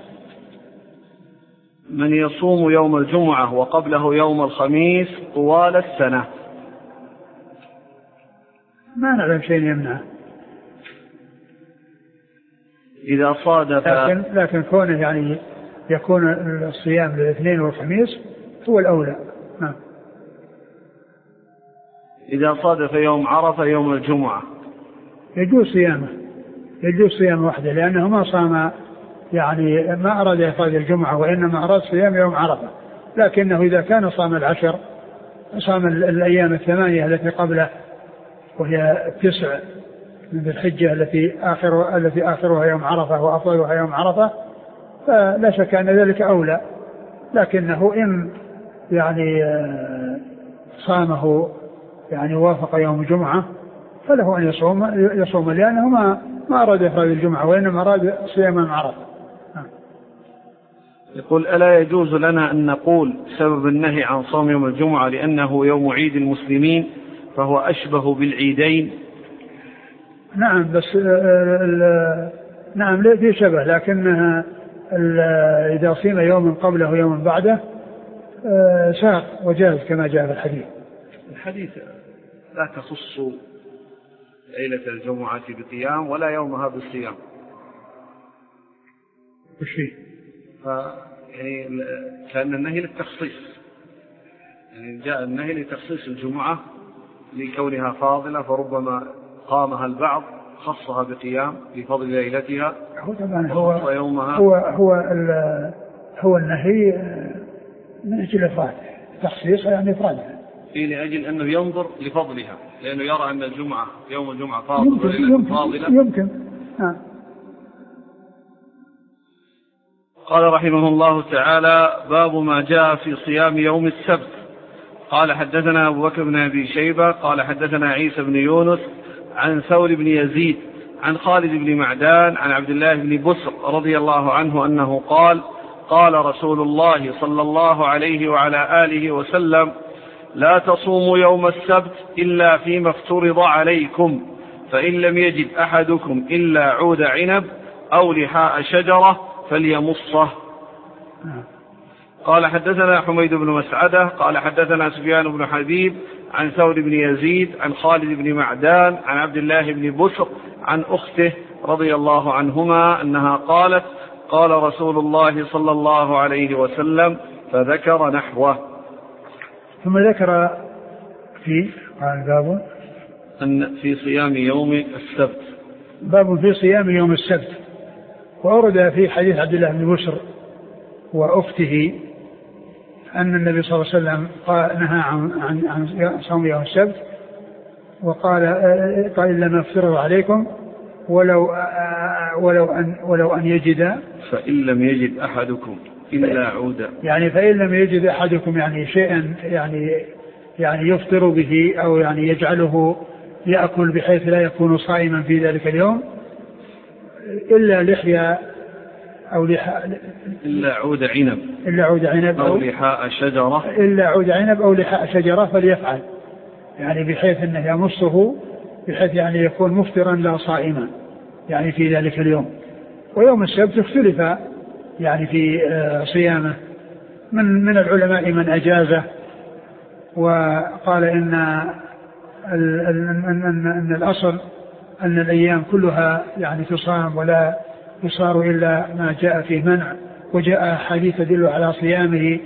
من يصوم يوم الجمعة وقبله يوم الخميس طوال السنة ما نعلم شيء يمنعه إذا صادف لكن كونه يعني يكون الصيام للاثنين والخميس هو الأولى. نعم. إذا صادف يوم عرفة يوم الجمعة يجوز صيامه وحده لأنه ما صام يعني ما أراد إفراد الجمعة وإنما أراد صيام يوم عرفة لكنه إذا كان صام العشر صام الأيام الثمانية التي قبله وهي 9 من ذي الحجة التي آخرها يوم عرفة وأفضلها يوم عرفة فلا شك أن ذلك أولى لكنه إن يعني صامه يعني وافق يوم الجمعة فله أن يصوم لأنه ما أراد إفراد الجمعة وإنما أراد صيام عرفة. يقول: ألا يجوز لنا أن نقول سبب النهي عن صوم يوم الجمعة لأنه يوم عيد المسلمين فهو أشبه بالعيدين؟ نعم، بس نعم في شبه، لكنها إذا صيم يوم قبله ويوم بعده ساق وجاز كما جاء في الحديث لا تخص ليلة الجمعة بقيام ولا يومها بالصيام. وشي يعني كان النهي للتخصيص، يعني جاء النهي لتخصيص الجمعة لكونها فاضلة فربما قامها البعض خصها بقيام لفضل ليلتها. هو طبعا هو النهي من أجل إفراد، تخصيص يعني إفرادها لأجل أنه ينظر لفضلها، لأنه يرى أن الجمعة يوم الجمعة فاضلة يمكن. قال رحمه الله تعالى: باب ما جاء في صيام يوم السبت. قال: حدثنا أبو بكر بن أبي شيبة قال حدثنا عيسى بن يونس عن ثور بن يزيد عن خالد بن معدان عن عبد الله بن بسر رضي الله عنه أنه قال: قال رسول الله صلى الله عليه وعلى آله وسلم: لا تصوموا يوم السبت إلا فيما افترض عليكم، فإن لم يجد أحدكم إلا عود عنب أو لحاء شجرة فليمصه. قال: حدثنا حميد بن مسعدة قال حدثنا سفيان بن حبيب عن ثور بن يزيد عن خالد بن معدان عن عبد الله بن بسر عن أخته رضي الله عنهما أنها قالت: قال رسول الله صلى الله عليه وسلم، فذكر نحوه. ثم ذكر في باب أن في صيام يوم السبت، باب في صيام يوم السبت. وأورد في حديث عبد الله بن بسر وأخته أن النبي صلى الله عليه وسلم نهى عن صوم يوم السبت، وقال: إن لم يفترض عليكم ولو أن يجد، فإن لم يجد أحدكم إلا عودا، يعني فإن لم يجد أحدكم يعني شيئا يعني يفطر به أو يعني يجعله يأكل بحيث لا يكون صائما في ذلك اليوم إلا لحية أو إلا عود عنب أو لحاء شجرة، إلا عود عنب أو لحاء شجرة فليفعل، يعني بحيث أنه يمصه بحيث يعني يكون مفطرا لا صائما يعني في ذلك اليوم. ويوم السبت اختلف يعني في صيامه، من العلماء من أجازه وقال إن الأصل أن الأيام كلها يعني تصام ولا يصار إلا ما جاء فيه منع، وجاء حديث تدل على صيامه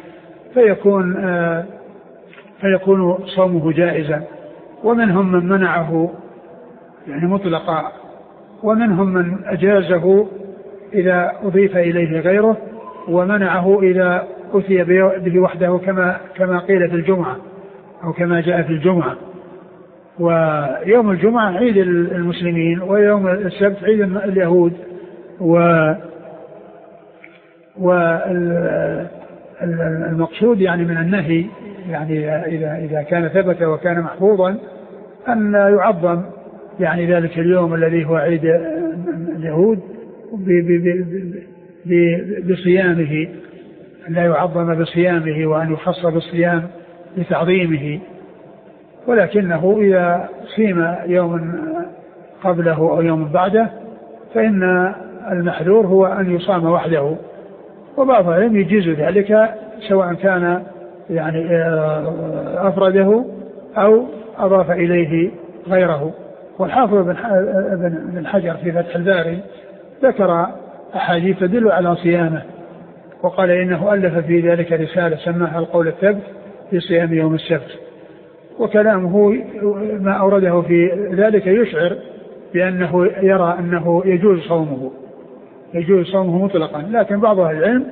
فيكون صومه جائزا. ومنهم من منعه يعني مطلقا، ومنهم من أجازه إذا أضيف إليه غيره، ومنعه إذا أتي به وحده كما قيل في الجمعة أو كما جاء في الجمعة. ويوم الجمعة عيد المسلمين، ويوم السبت عيد اليهود. والمقصود يعني من النهي يعني إذا كان ثبت وكان محفوظا أن يعظم يعني ذلك اليوم الذي هو عيد اليهود بصيامه، لا يعظم بصيامه وأن يخص بالصيام لتعظيمه. ولكنه إذا صيم يوم قبله أو يوم بعده فإن المحذور هو أن يصام وحده، وبعض العلم يجيز ذلك سواء كان يعني أفرده أو أضاف إليه غيره. والحافظ بن حجر في فتح الباري ذكر أحاديث تدل على صيامه، وقال إنه ألف في ذلك رسالة سماها القول الثبت في صيام يوم السبت. وكلامه ما أورده في ذلك يشعر بأنه يرى أنه يجوز صومه مطلقا. لكن بعض أهل العلم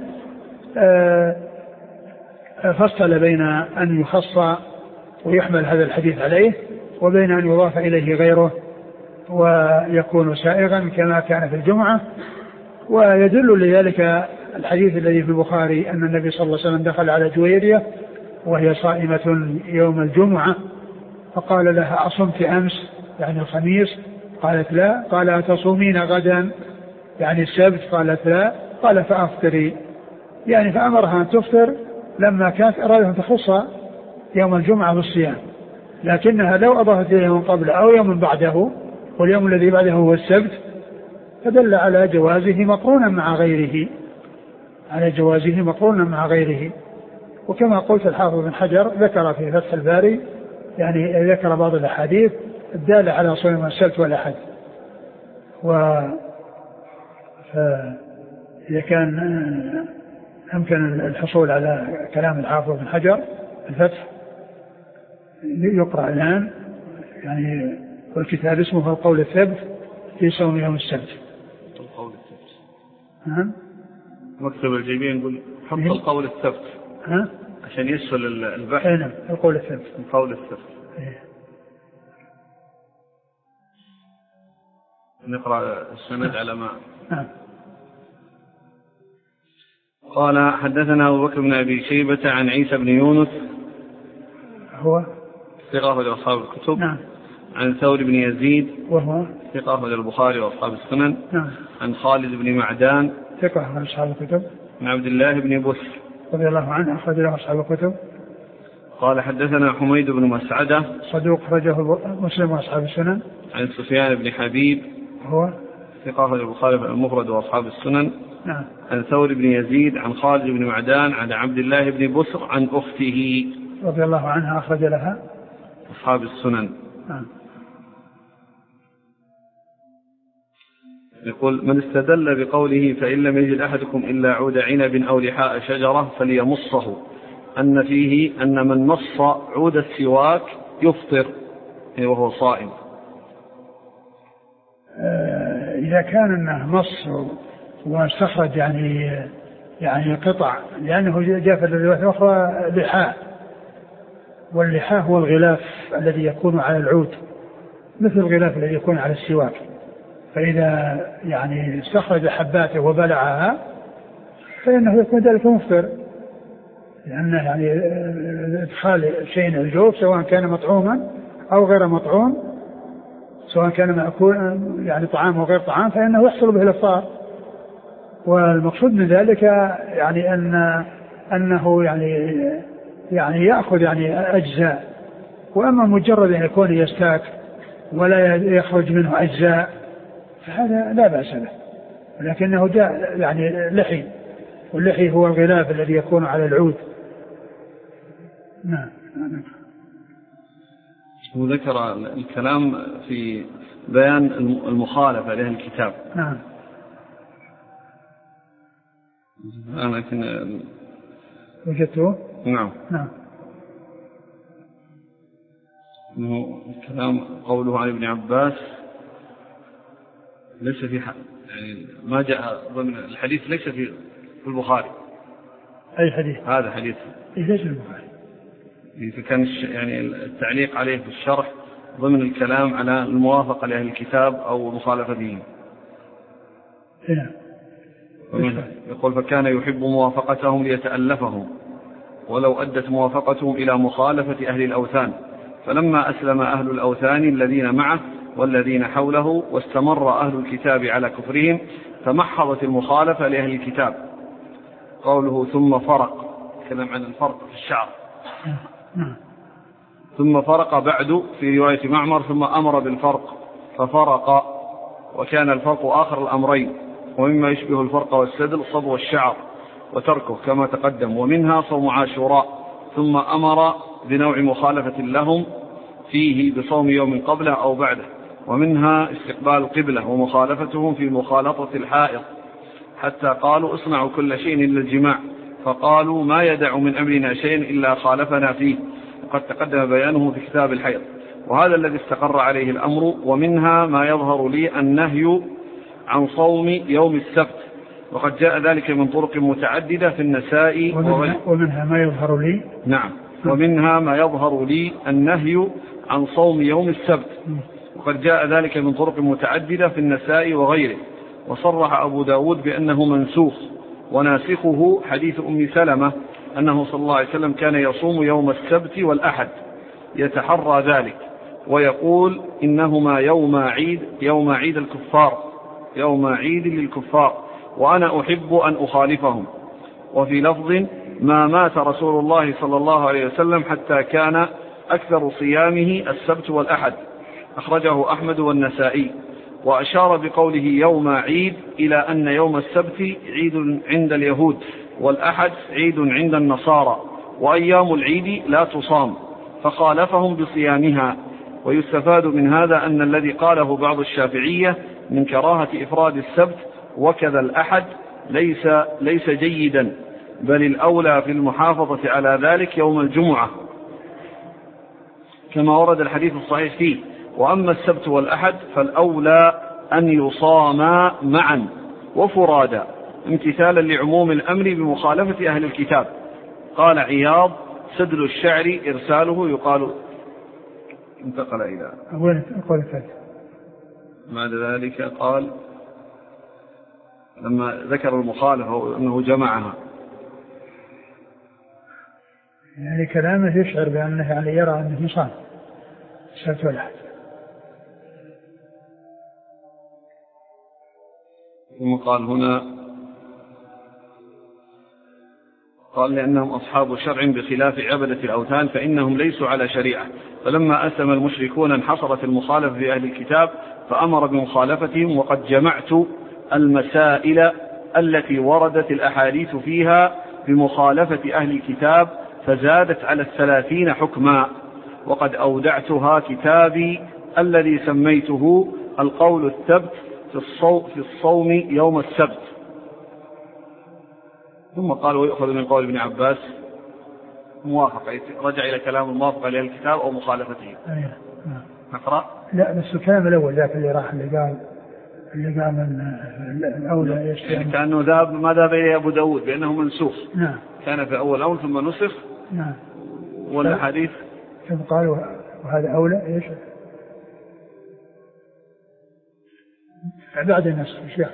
فصل بين أن يخص ويحمل هذا الحديث عليه وبين أن يضاف إليه غيره ويكون سائغا كما كان في الجمعة. ويدل لذلك الحديث الذي في البخاري أن النبي صلى الله عليه وسلم دخل على جويرية وهي صائمة يوم الجمعة فقال لها أصمت أمس يعني الخميس؟ قالت لا. قال أتصومين غدا يعني السبت؟ قالت لا. قال فأفطري يعني فأمرها أن تفطر لما كانت أرادت أن تخص يوم الجمعة بالصيام، لكنها لو أضافت إليه يوم قبله أو يوم بعده واليوم الذي بعده هو السبت فدل على جوازه مقرونا مع غيره، على جوازه مقرونا مع غيره. وكما قلت الحافظ بن حجر ذكر في فتح الباري يعني ذكر بعض الأحاديث الدالة على صوم السبت والأحد. إذا كان أمكن الحصول على كلام الحافظ بن حجر الفتح يقرأ الآن يعني، والكتاب اسمه القول الثبت في صوم يوم السبت. القول الثبت مكتب الجيبين يقول حط إيه؟ القول الثبت عشان يسهل البحث. نعم القول الثبت. القول الثبت. إيه؟ نقرأ السند على ما. نعم. قال حدثنا أبو بكر بن أبي شيبة عن عيسى بن يونس هو ثقة أخرج أصحاب الكتب. نعم. عن ثور بن يزيد وهو ثقة أخرج البخاري وأصحاب السنن. نعم. عن خالد بن معدان ثقة أخرج أصحاب الكتب. عن عبد الله بن بسر رضي الله عنه أخرج له أصحاب الكتب. قال حدثنا حميد بن مسعدة صدوق أخرجه مسلم وأصحاب السنن. عن سفيان بن حبيب هو ثقة أخرج البخاري المفرد وأصحاب السنن. نعم. عن ثور بن يزيد عن خالد بن معدان عن عبد الله بن بسر عن أخته رضي الله عنها أخرج لها أصحاب السنن. نعم. يقول من استدل بقوله فإن لم يجد أحدكم إلا عود عنب أو لحاء شجرة فليمصه أن فيه أن من مص عود السواك يفطر وهو صائم. إذا كان أنه مص واستخرج يعني قطع، لأنه جاء في الرواية الأخرى لحاء، واللحاء هو الغلاف الذي يكون على العود مثل الغلاف الذي يكون على السواك، فإذا يعني استخرج حباته وبلعها فإنه يكون ذلك مفطر، لأنه يعني إدخال شيء الجوف سواء كان مطعوما أو غير مطعوم، سواء كان مأكول يعني طعام أو غير طعام، فإنه يحصل به الإفطار. والمقصود من ذلك يعني أنه يعني يأخذ يعني أجزاء، وأما مجرد أن يكون يستاك ولا يخرج منه أجزاء فهذا لا بأس به، ولكنه جاء يعني لحي، واللحي هو الغلاف الذي يكون على العود. نعم. وذكر الكلام في بيان المخالفة لأهل الكتاب. نعم. لكن وجدته. نعم. نعم. إنه الكلام قوله عن ابن عباس ليس في يعني ما جاء ضمن الحديث، ليس في البخاري. أي حديث؟ هذا حديث ليس في البخاري. فكان يعني التعليق عليه في الشرح ضمن الكلام على الموافقة لأهل الكتاب أو مخالفتهم. نعم. يقول فكان يحب موافقتهم ليتألفهم، ولو أدت موافقتهم إلى مخالفة أهل الأوثان، فلما أسلم أهل الأوثان الذين معه والذين حوله واستمر أهل الكتاب على كفرهم تمحضت المخالفة لأهل الكتاب. قوله ثم فرق، كلام عن الفرق في الشعر. ثم فرق بعد في رواية معمر ثم أمر بالفرق ففرق، وكان الفرق آخر الأمرين، ومما يشبه الفرق والسدل صبغ الشعر وتركه كما تقدم، ومنها صوم عاشوراء، ثم أمر بنوع مخالفة لهم فيه بصوم يوم قبله أو بعده، ومنها استقبال القبلة ومخالفتهم في مخالطة الحائط حتى قالوا اصنعوا كل شيء إلا الجماع، فقالوا ما يدع من أمرنا شيء إلا خالفنا فيه، وقد تقدم بيانه في كتاب الحيض، وهذا الذي استقر عليه الأمر. ومنها ما يظهر لي النهي عن صوم يوم السبت، وقد جاء ذلك من طرق متعددة في النساء. ومنها ما يظهر لي. نعم. ومنها ما يظهر لي النهي عن صوم يوم السبت، وقد جاء ذلك من طرق متعددة في النساء وغيره، وصرح أبو داود بأنه منسوخ، وناسخه حديث أم سلمة أنه صلى الله عليه وسلم كان يصوم يوم السبت والأحد يتحرى ذلك ويقول إنهما يوم عيد الكفار، يوم عيد للكفار، وأنا أحب أن أخالفهم. وفي لفظ ما مات رسول الله صلى الله عليه وسلم حتى كان أكثر صيامه السبت والأحد، أخرجه أحمد والنسائي. وأشار بقوله يوم عيد إلى أن يوم السبت عيد عند اليهود والأحد عيد عند النصارى، وأيام العيد لا تصام، فخالفهم بصيامها. ويستفاد من هذا أن الذي قاله بعض الشافعية من كراهة إفراد السبت وكذا الأحد ليس جيدا، بل الأولى في المحافظة على ذلك يوم الجمعة كما ورد الحديث الصحيح فيه. وأما السبت والأحد فالأولى أن يصاما معا وفرادا امتثالا لعموم الأمر بمخالفة أهل الكتاب. قال عياض سدل الشعر إرساله يقال انتقل إلى بعد ذلك قال لما ذكر المخالفة أنه جمعها، يعني كلامه يشعر بأنه يعني يرى أنه يصام السبت والأحد. ثم قال هنا قال لأنهم أصحاب شرع بخلاف عبدة الأوثان فإنهم ليسوا على شريعة، فلما أسلم المشركون انحصرت المخالفة في أهل الكتاب فأمر بمخالفتهم. وقد جمعت المسائل التي وردت الأحاديث فيها بمخالفة أهل الكتاب فزادت على 30 حكما، وقد أودعتها كتابي الذي سميته القول الثبت في الصوم يوم السبت. ثم قال ويؤخذ من قول ابن عباس موافقة، رجع إلى كلام الموافقة لأهل الكتاب أو مخالفته. نقرأ؟ لا بس الكلام الأول ذاك اللي راح اللي قال من الأولى يعني كأنه ذهب ما ذهب إليه أبو داود بأنه منسوخ. نعم. كان في أول ثم نسخ. نعم. والحديث ثم قالوا وهذا أولى إيش بعد النسخ إيش يعني؟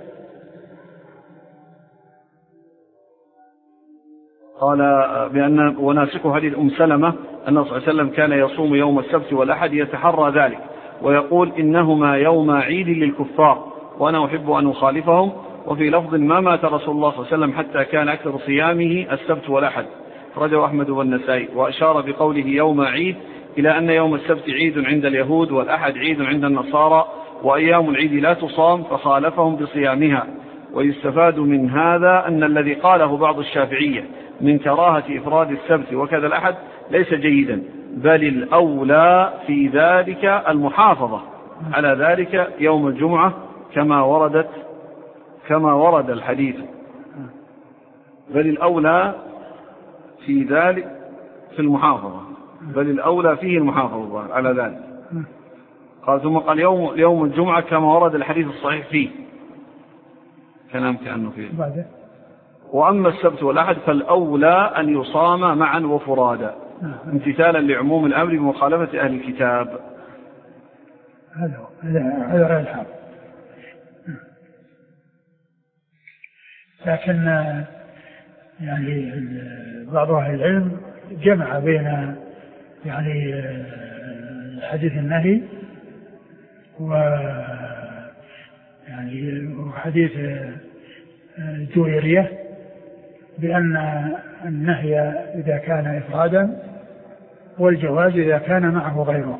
قال بأن وناسخ حديث أم سلمة أن صلى الله عليه وسلم كان يصوم يوم السبت والأحد يتحرى ذلك ويقول إنهما يوم عيد للكفار وأنا أحب أن أخالفهم. وفي لفظ ما مات رسول الله صلى الله عليه وسلم حتى كان أكثر صيامه السبت والأحد، أخرجه أحمد والنسائي. وأشار بقوله يوم عيد إلى أن يوم السبت عيد عند اليهود والأحد عيد عند النصارى وأيام العيد لا تصام، فخالفهم بصيامها. ويستفاد من هذا أن الذي قاله بعض الشافعية من كراهة إفراد السبت وكذا الأحد ليس جيدا، بل الأولى في ذلك المحافظة على ذلك يوم الجمعة كما ورد الحديث، بل الأولى في ذلك في المحافظة، بل الأولى فيه المحافظة على ذلك. قال ثم قال يوم الجمعة كما ورد الحديث الصحيح فيه كلام كأنه فيه. وأما السبت والأحد فالأولى أن يصام معا وفرادا امتثالا لعموم الأمر بمخالفة أهل الكتاب. هذا الحال. لكن يعني بعض أهل العلم جمع بين يعني حديث النهي وحديث الجويرية بأن النهي إذا كان إفرادا والجواز إذا كان معه غيره.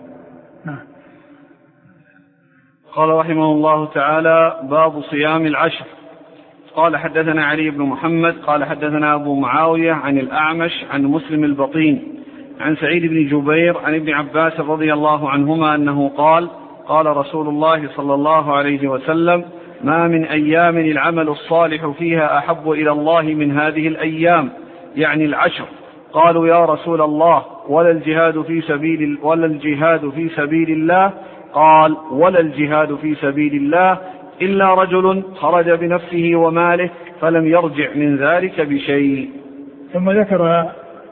قال رحمه الله تعالى باب صيام العشر. قال حدثنا علي بن محمد قال حدثنا أبو معاوية عن الأعمش عن مسلم البطين عن سعيد بن جبير عن ابن عباس رضي الله عنهما أنه قال قال رسول الله صلى الله عليه وسلم ما من أيام العمل الصالح فيها أحب إلى الله من هذه الأيام، يعني العشر. قالوا يا رسول الله ولا الجهاد في سبيل الله؟ قال ولا الجهاد في سبيل الله إلا رجل خرج بنفسه وماله فلم يرجع من ذلك بشيء. ثم ذكر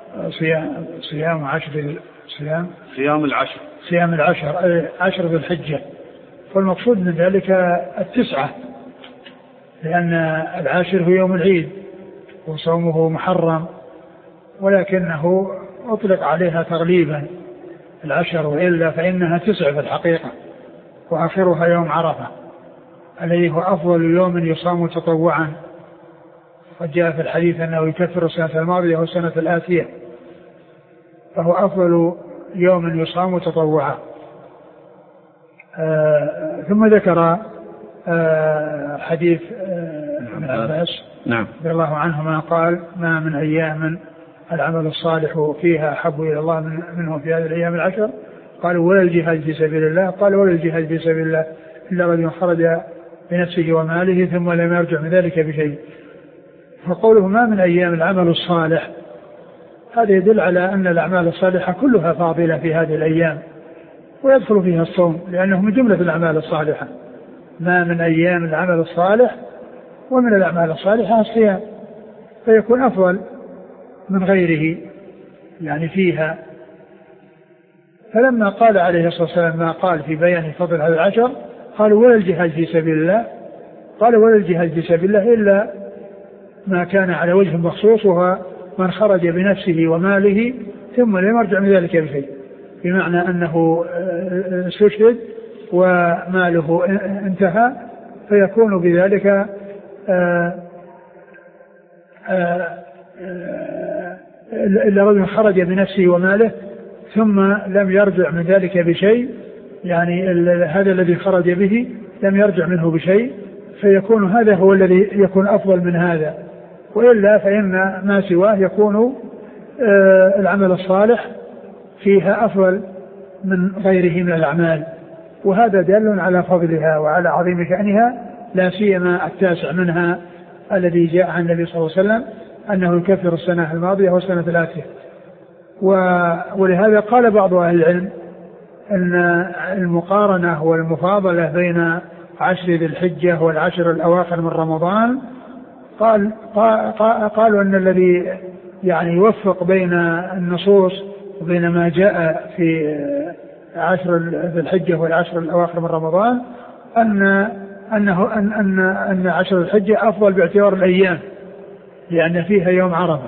صيام العشر 10 ذي الحجة، والمقصود من ذلك 9، لأن 10 هو يوم العيد وصومه محرم، ولكنه أطلق عليها تغليبا العشر، وإلا فإنها 9 في الحقيقة، وآخرها يوم عرفة الذي هو أفضل يوم يصام تطوعا، قد جاء في الحديث أنه يكفر السنة الماضية والسنة الآتية، فهو أفضل يوم يصام تطوعا. ثم ذكر حديث ابن عباس رضي الله عنهما قال: ما من أيام العمل الصالح فيها أحب إلى الله منه في هذه الأيام العشر. قالوا: ولا الجهاد في سبيل الله؟ قال: ولا الجهاد في سبيل الله إلا رجل خرج بنفسه وماله ثم لم يرجع من ذلك بشيء. فقوله ما من أيام العمل الصالح، هذا يدل على أن الأعمال الصالحة كلها فاضلة في هذه الأيام، ويدخل فيها الصوم لأنه من جملة الأعمال الصالحة. ما من أيام العمل الصالح، ومن الأعمال الصالحة الصيام، فيكون أفضل من غيره يعني فيها. فلما قال عليه الصلاة والسلام ما قال في بيان فضل هذا العشر، قالوا: ولا الجهاد في سبيل الله؟ قال: ولا الجهاد في سبيل الله إلا ما كان على وجه مخصوص، وهو من خرج بنفسه وماله ثم لم يرجع من ذلك بشيء، بمعنى أنه استشهد وماله انتهى، فيكون بذلك إلا رجل خرج بنفسه وماله ثم لم يرجع من ذلك بشيء، يعني هذا الذي خرج به لم يرجع منه بشيء، فيكون هذا هو الذي يكون أفضل من هذا. وإلا فإن ما سواه يكون العمل الصالح فيها أفضل من غيره من الأعمال، وهذا دل على فضلها وعلى عظيم شأنها، لا سيما 9 منها الذي جاء عن النبي صلى الله عليه وسلم أنه يكفر السنة الماضية والسنة الآتية. ولهذا قال بعض أهل العلم أن المقارنة والمفاضلة بين 10 ذي الحجة والعشر الأواخر من رمضان، قالوا أن الذي يعني يوفق بين النصوص وبين ما جاء في 10 ذي الحجة والعشر الأواخر من رمضان أن 10 ذي الحجة أفضل باعتبار الأيام لأن فيها يوم عرفة،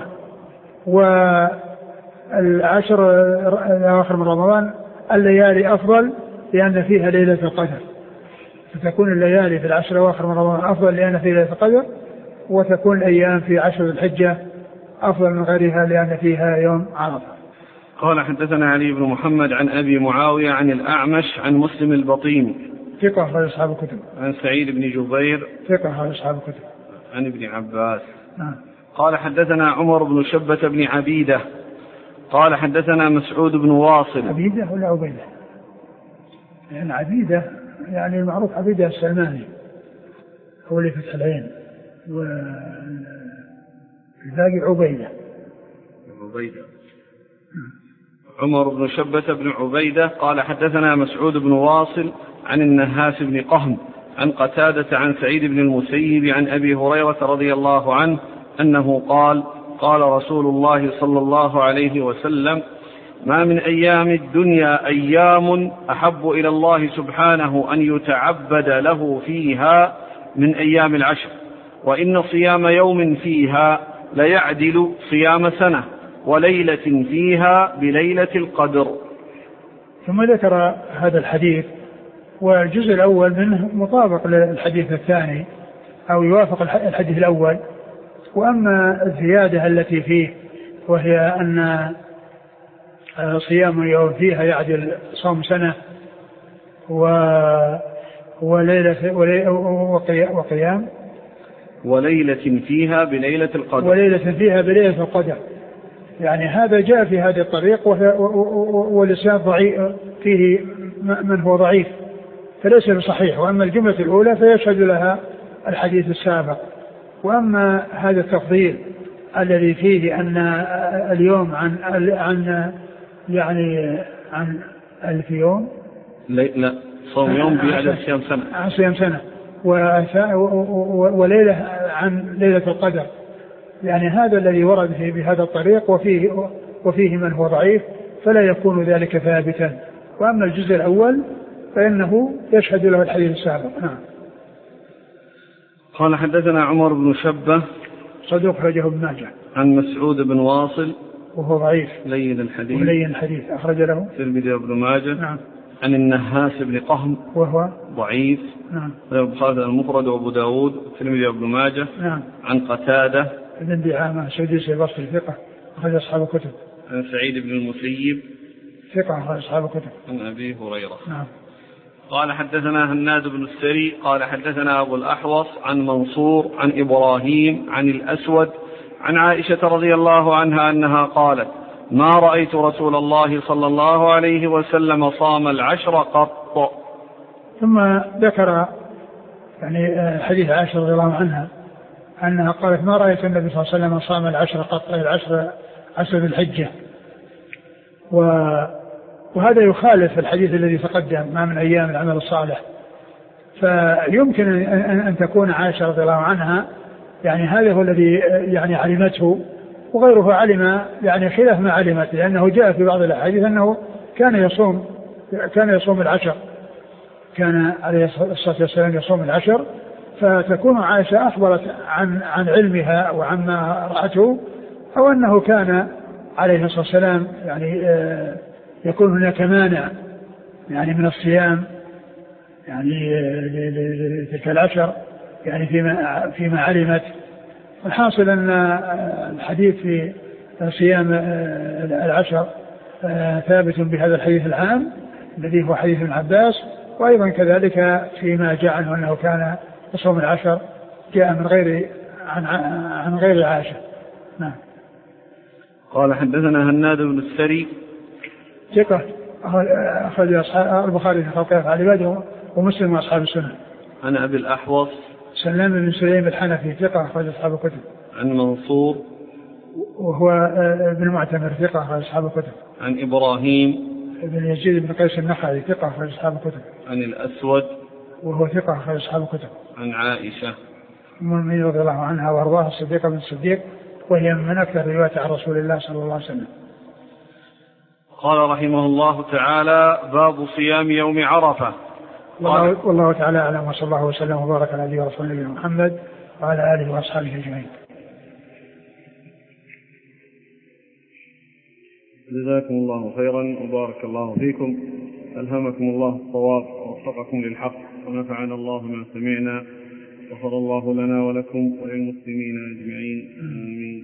والعشر الأواخر من رمضان الليالي أفضل لأن فيها ليلة القدر، فتكون الليالي في 10 الأواخر من رمضان أفضل لأن فيها ليلة القدر، وتكون الأيام في 10 ذي الحجة أفضل من غيرها لأن فيها يوم عرفة. قال: حدثنا علي بن محمد عن أبي معاوية عن الأعمش عن مسلم البطين ثقة أخرج أصحاب الكتب. عن سعيد بن جبير ثقة أخرج أصحاب الكتب. عن ابن عباس. قال: حدثنا عمر بن شبة بن عبيدة قال: حدثنا مسعود بن واصل. عبيدة ولا عبيدة؟ يعني عبيدة يعني المعروف عبيدة السلماني هو اللي فتح العين، والباقي عبيدة. عمر بن شبة بن عبيدة قال: حدثنا مسعود بن واصل عن النهاس بن قهم عن قتادة عن سعيد بن المسيب عن أبي هريرة رضي الله عنه أنه قال: قال رسول الله صلى الله عليه وسلم: ما من أيام الدنيا أيام أحب إلى الله سبحانه أن يتعبد له فيها من أيام العشر، وإن صيام يوم فيها ليعدل صيام سنة، وليلة فيها بليلة القدر. ثم ذكر هذا الحديث، والجزء الأول منه مطابق للحديث الثاني أو يوافق الحديث الأول. وأما الزيادة التي فيه وهي أن صيام يوم فيها يعدل صوم سنة وقيام وليلة فيها بليلة القدر. وليلة فيها بليلة القدر، يعني هذا جاء في هذه الطريق، والإسناد ضعيف فيه من هو ضعيف فليس بصحيح. وأما الجملة الأولى فيشهد لها الحديث السابق. وأما هذا التفضيل الذي فيه أن اليوم عن 1000 يوم، لا صوم يوم بعدد صيام سنة، عن صيام سنة، وليلة عن ليلة القدر، يعني هذا الذي ورد فيه بهذا الطريق، وفيه من هو ضعيف فلا يكون ذلك ثابتا. وأما الجزء الأول فإنه يشهد له الحديث السابق. قال: حدثنا عمر بن صدوق أخرجه ابن ماجه. عن مسعود بن واصل وهو ضعيف لين الحديث أخرج له الترمذي وابن ماجه. نعم. عن النهاس بن قهم وهو ضعيف. نعم. البخاري المفرد وابو داود الترمذي وابن ماجه. نعم. عن قتادة بن دعامة سدوسي البصري ثقة أخرج أصحاب الكتب. عن سعيد بن المسيب ثقة أخرج أصحاب الكتب. عن أبي هريرة. نعم. قال حدثنا هناد بن السري قال حدثنا أبو الأحوص عن منصور عن إبراهيم عن الأسود عن عائشة رضي الله عنها أنها قالت ما رأيت رسول الله صلى الله عليه وسلم صام العشر قط. ثم ذكر يعني حديث عائشة رضي الله عنها أنها قالت ما رأيت النبي صلى الله عليه وسلم صام العشر قط، عشر ذي الحجة. وهذا يخالف الحديث الذي تقدم ما من أيام العمل الصالح. فيمكن أن تكون عائشة رضي الله عنها يعني هذا هو الذي يعني علمته، وغيره علم يعني خلاف ما علمت، لأنه جاء في بعض الأحاديث أنه كان يصوم العشر، كان عليه الصلاة والسلام يصوم العشر. فتكون عائشة أخبرت عن علمها وعما رأته، أو أنه كان عليه الصلاة والسلام يعني يكون هناك مانع يعني من الصيام يعني لتلك العشر يعني فيما علمت. الحاصل أن الحديث في صيام العشر ثابت بهذا الحديث العام الذي هو حديث ابن عباس، وأيضا كذلك فيما جاء عنه أنه كان يصوم العشر جاء من غير عن غير عائشة. نعم. قال حدثنا هناد بن السري ثقة أخرج البخاري في خلق أفعال عباده ومسلم وأصحاب السنة. عن أبي الأحوص سلام بن سليم الحنفي ثقة أخرج أصحاب الكتب. عن منصور وهو ابن معتمر ثقة أخرج أصحاب الكتب. عن إبراهيم ابن يزيد بن قيس النخعي ثقة أخرج أصحاب الكتب. عن الأسود وهو ثقة أخرج أصحاب الكتب. عن عائشة من رضي الله عنها وأرضاها الصديقة بن الصديق، وهي من أكثر رواية عن رسول الله صلى الله عليه وسلم. قال رحمه الله تعالى باب صيام يوم عرفة. والله تعالى أعلم، وصلى الله وسلم وبارك على نبينا ورسوله نبينا محمد وعلى آله وأصحابه أجمعين. جزاكم الله خيرا وبارك الله فيكم، ألهمكم الله الصواب ووفقكم للحق، ونفعنا الله ما سمعنا، غفر الله لنا ولكم وللمسلمين أجمعين آمين.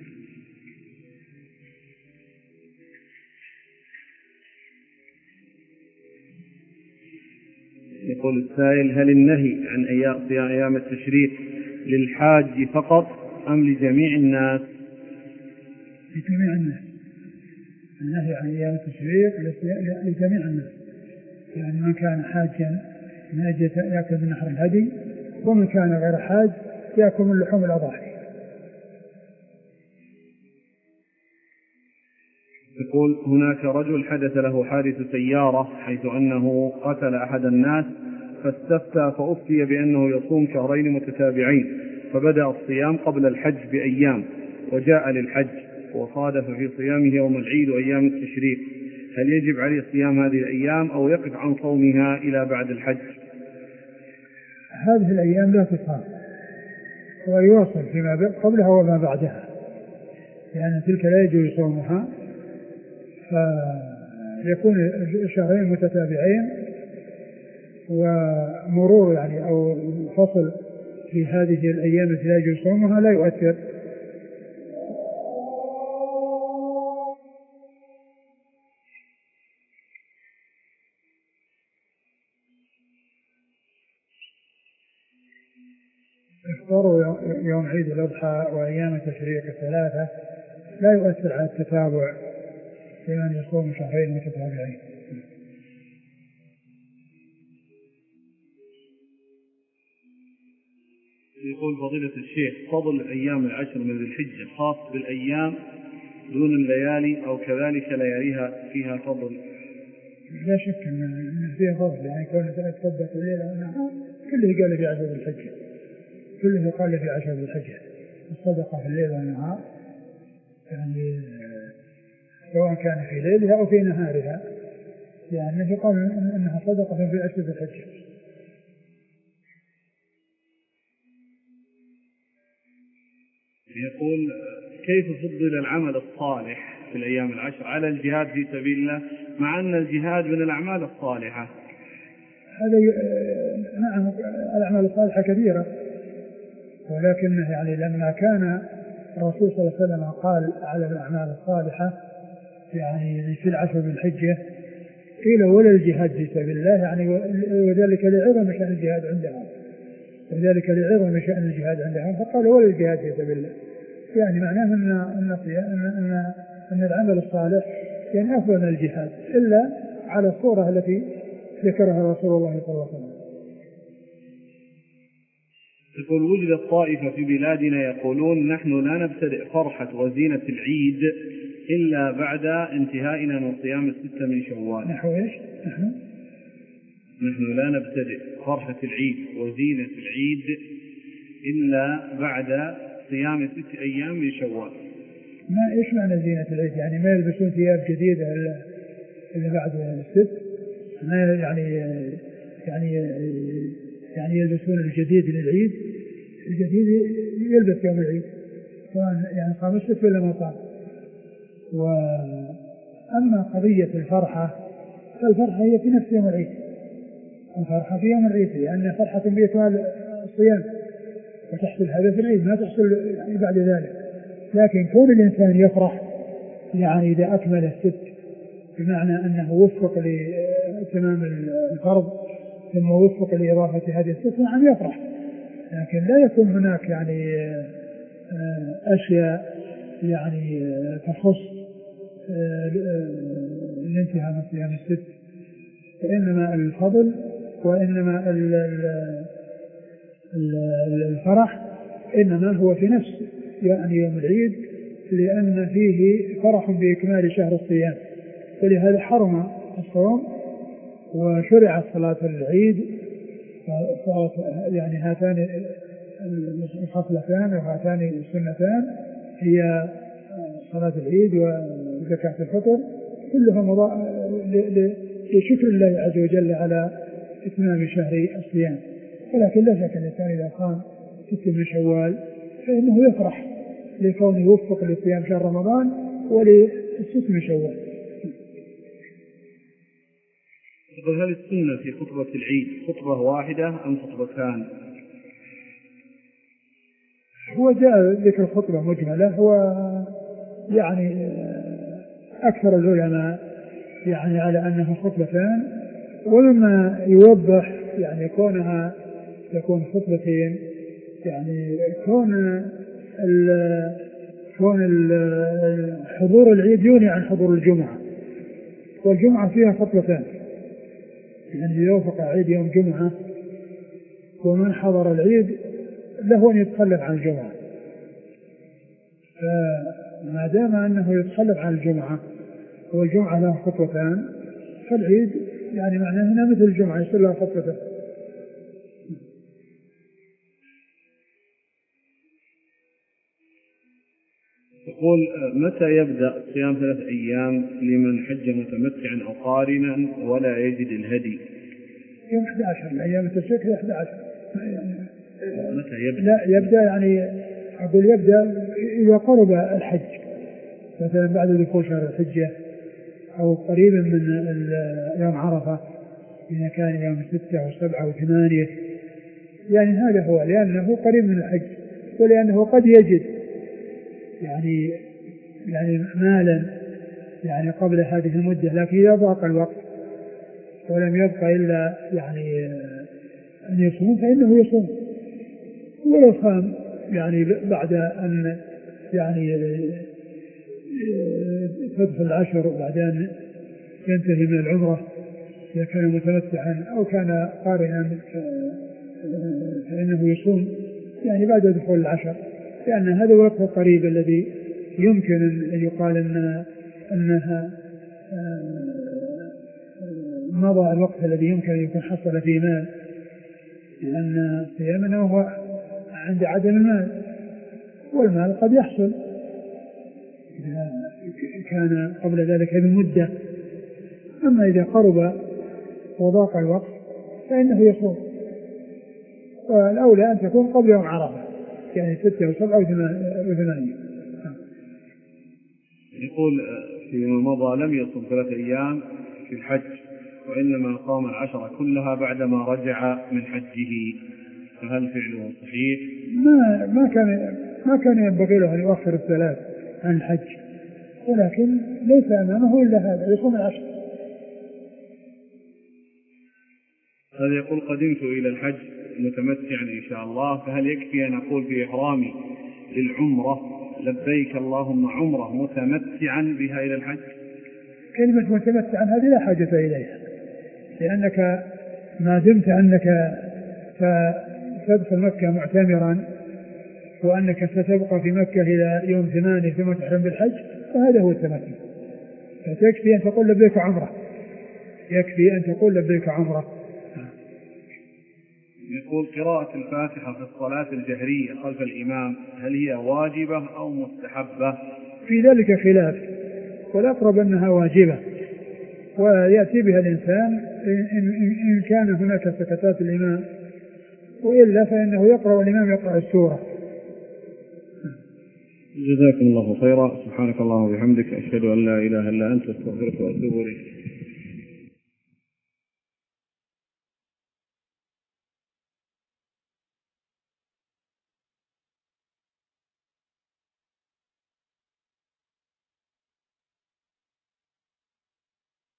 يقول السائل هل النهي عن أيام التشريق للحاج فقط أم لجميع الناس؟ لجميع الناس. النهي عن أيام التشريق لجميع الناس، يعني من كان حاجا يأكل من نحر الهدي، ومن كان غير حاج يأكل من لحوم الأضاحي. يقول هناك رجل حدث له حادث سيارة حيث أنه قتل أحد الناس، فاستفتى فأفتي بأنه يصوم شهرين متتابعين، فبدأ الصيام قبل الحج بأيام وجاء للحج وصادف في صيامه يوم العيد وأيام التشريق، هل يجب عليه صيام هذه الأيام أو يقف عن صومها إلى بعد الحج؟ هذه الأيام لا تصام، ويواصل فيما قبلها وما بعدها، يعني تلك لا يجوز صومها، فيكون شهرين متتابعين ومرور يعني أو فصل في هذه الأيام التي لا يجوز صومها لا يؤثر. إفطار يوم عيد الأضحى وأيام التشريق الثلاثة لا يؤثر على التتابع لمن يصوم شهرين متتابعين. يقول فضيلة الشيخ فضل أيام العشر من ذي الحجة خاص بالأيام دون الليالي أو كذلك لياليها فيها فضل؟ لا شك أن فيها فضل، يعني كون تصدق الليل والنهار كله قال في عشر ذي الحجة، كله قال في عشر ذي الحجة الصدقة في الليل والنهار، يعني سواء كان في ليلها أو في نهارها، يعني يقال أنها صدقة في عشر ذي الحجة. يقول كيف فضل العمل الصالح في الأيام العشر على الجهاد في سبيل الله مع أن الجهاد من الأعمال الصالحة؟ هذا نعم الأعمال الصالحة كثيرة، ولكن يعني لما كان الرسول صلى الله عليه وسلم قال على الأعمال الصالحة يعني في العشر من الحجة قيل ولا الجهاد في سبيل الله، يعني وذلك لعظم شأن الجهاد عندها، وذلك لعظم شأن الجهاد عندها فقال ولا الجهاد في سبيل الله، يعني معناه أن العمل الصالح يعني أفضل من الجهاد إلا على الصورة التي ذكرها رسول الله صلى الله عليه وسلم. يقول وجدت طائفة في بلادنا يقولون نحن لا نبتدئ فرحة وزينة العيد إلا بعد انتهائنا من صيام 6 من شوال. نحو إيش؟ نحن لا نبتدئ فرحة العيد وزينة العيد إلا بعد صيام 6 أيام من شوال. ما إيش معنى زينة العيد؟ يعني ما يلبسون ثياب جديدة إلا بعد الست؟ ما يعني يلبسون الجديد للعيد؟ الجديد يلبس يوم العيد سواء يعني قام الست ولا ما قام. وأما قضية الفرحة فالفرحة هي في نفس يوم العيد، الفرحة في يوم العيد لأن فرحة بيتوال الصيام وتحصل هذا في العيد ما تحصل يعني بعد ذلك. لكن كون الإنسان يفرح يعني إذا أكمل الست بمعنى أنه وفق لتمام الفرض ثم وفق لإضافة هذه الست نعم يفرح، لكن لا يكون هناك يعني أشياء يعني تخص الانتهاء من صيام الست، فإنما الفضل وإنما الفرح إنما هو في نفس يعني يوم العيد لأن فيه فرح بإكمال شهر الصيام، ولهذا حرم الصوم وشرعت صلاة العيد، فصارت يعني هاتان الخصلتان وهاتان السنتان هي صلاة العيد وزكاة الفطر كلها لشكر الله عز وجل على إتمام شهر الصيام. ولكن لا شك الإنسان إذا قام 6 من شوال فإنه يفرح لكونه يوفق لصيام شهر رمضان وللست من شوال. هل السنة في خطبة العيد خطبة واحدة أم خطبتان؟ هو جاء ذكر الخطبة مجملة، هو يعني أكثر العلماء يعني على أنها خطبتان، ومما يوضح يعني كونها تكون خطبتين يعني كون حضور العيد يغني عن حضور الجمعة، والجمعة فيها خطبتان، يعني يوافق عيد يوم جمعة ومن حضر العيد له أن يتخلف عن الجمعة، فما دام أنه يتخلف عن الجمعة والجمعة لها خطوتان فالعيد يعني معناه هنا مثل الجمعة يصير لها خطوتان. يقول متى يبدأ صيام 3 أيام لمن حج متمتعا أو قارنا ولا يجد الهدي؟ يوم 11 أيام التشريق 11. متى يبدأ؟ لا يبدأ يعني أقول يبدأ إذا قرب الحج مثلا بعد دخول شهر الحجة أو قريبا من يوم عرفة إذا كان يوم 6 أو 7 أو 8 يعني هذا هو لأنه قريب من الحج ولأنه قد يجد يعني مالا يعني قبل هذه المدة، لكن إذا ضاق الوقت ولم يبقى إلا يعني أن يصوم فإنه يصوم، ولو صام يعني بعد أن يعني تدخل العشر وبعد أن ينتهي من العمرة إذا كان متمتعا أو كان قارئا فإنه يصوم يعني بعد دخول العشر، لأن هذا الوقت القريب الذي يمكن أن يقال أنها مضى الوقت الذي يمكن أن يكون حصل فيه مال، لأن صيامنا هو عند عدم المال، والمال قد يحصل إذا كان قبل ذلك بمدة، أما إذا قرب وضاق الوقت فإنه يصوم، والأولى أن تكون قبل يوم عرفة يعني 6 و7 و8. يقول فيما مضى لم يصم 3 أيام في الحج وإنما قام 10 كلها بعدما رجع من حجه، فهل فعله صحيح؟ ما كان ينبغي له أن يؤخر 3 عن الحج، ولكن ليس أمامه إلا هذا يصوم 10. هذا يقول قدمت إلى الحج متمتعا إن شاء الله، فهل يكفي أن أقول في إحرامي للعمرة لبيك اللهم عمرة متمتعا بها إلى الحج؟ كلمة متمتعا هذه لا حاجة إليها، لأنك ما دمت أنك ستدخل مكة معتمرا وأنك ستبقى في مكة إلى يوم 8 ثم تحرم بالحج، فهذا هو التمتع. فتكفي أن تقول لبيك عمرة، يكفي أن تقول لبيك عمرة. يقول قراءة الفاتحة في الصلاة الجهرية خلف الإمام هل هي واجبة أو مستحبة؟ في ذلك خلاف، والأقرب أنها واجبة، ويأتي بها الإنسان إن كان هناك سكتات الإمام، وإلا فإنه يقرأ والإمام يقرأ السورة. جزاكم الله خيرا. سبحانك اللهم وبحمدك، أشهد أن لا إله إلا أنت، أستغفرك وأتوب إليك.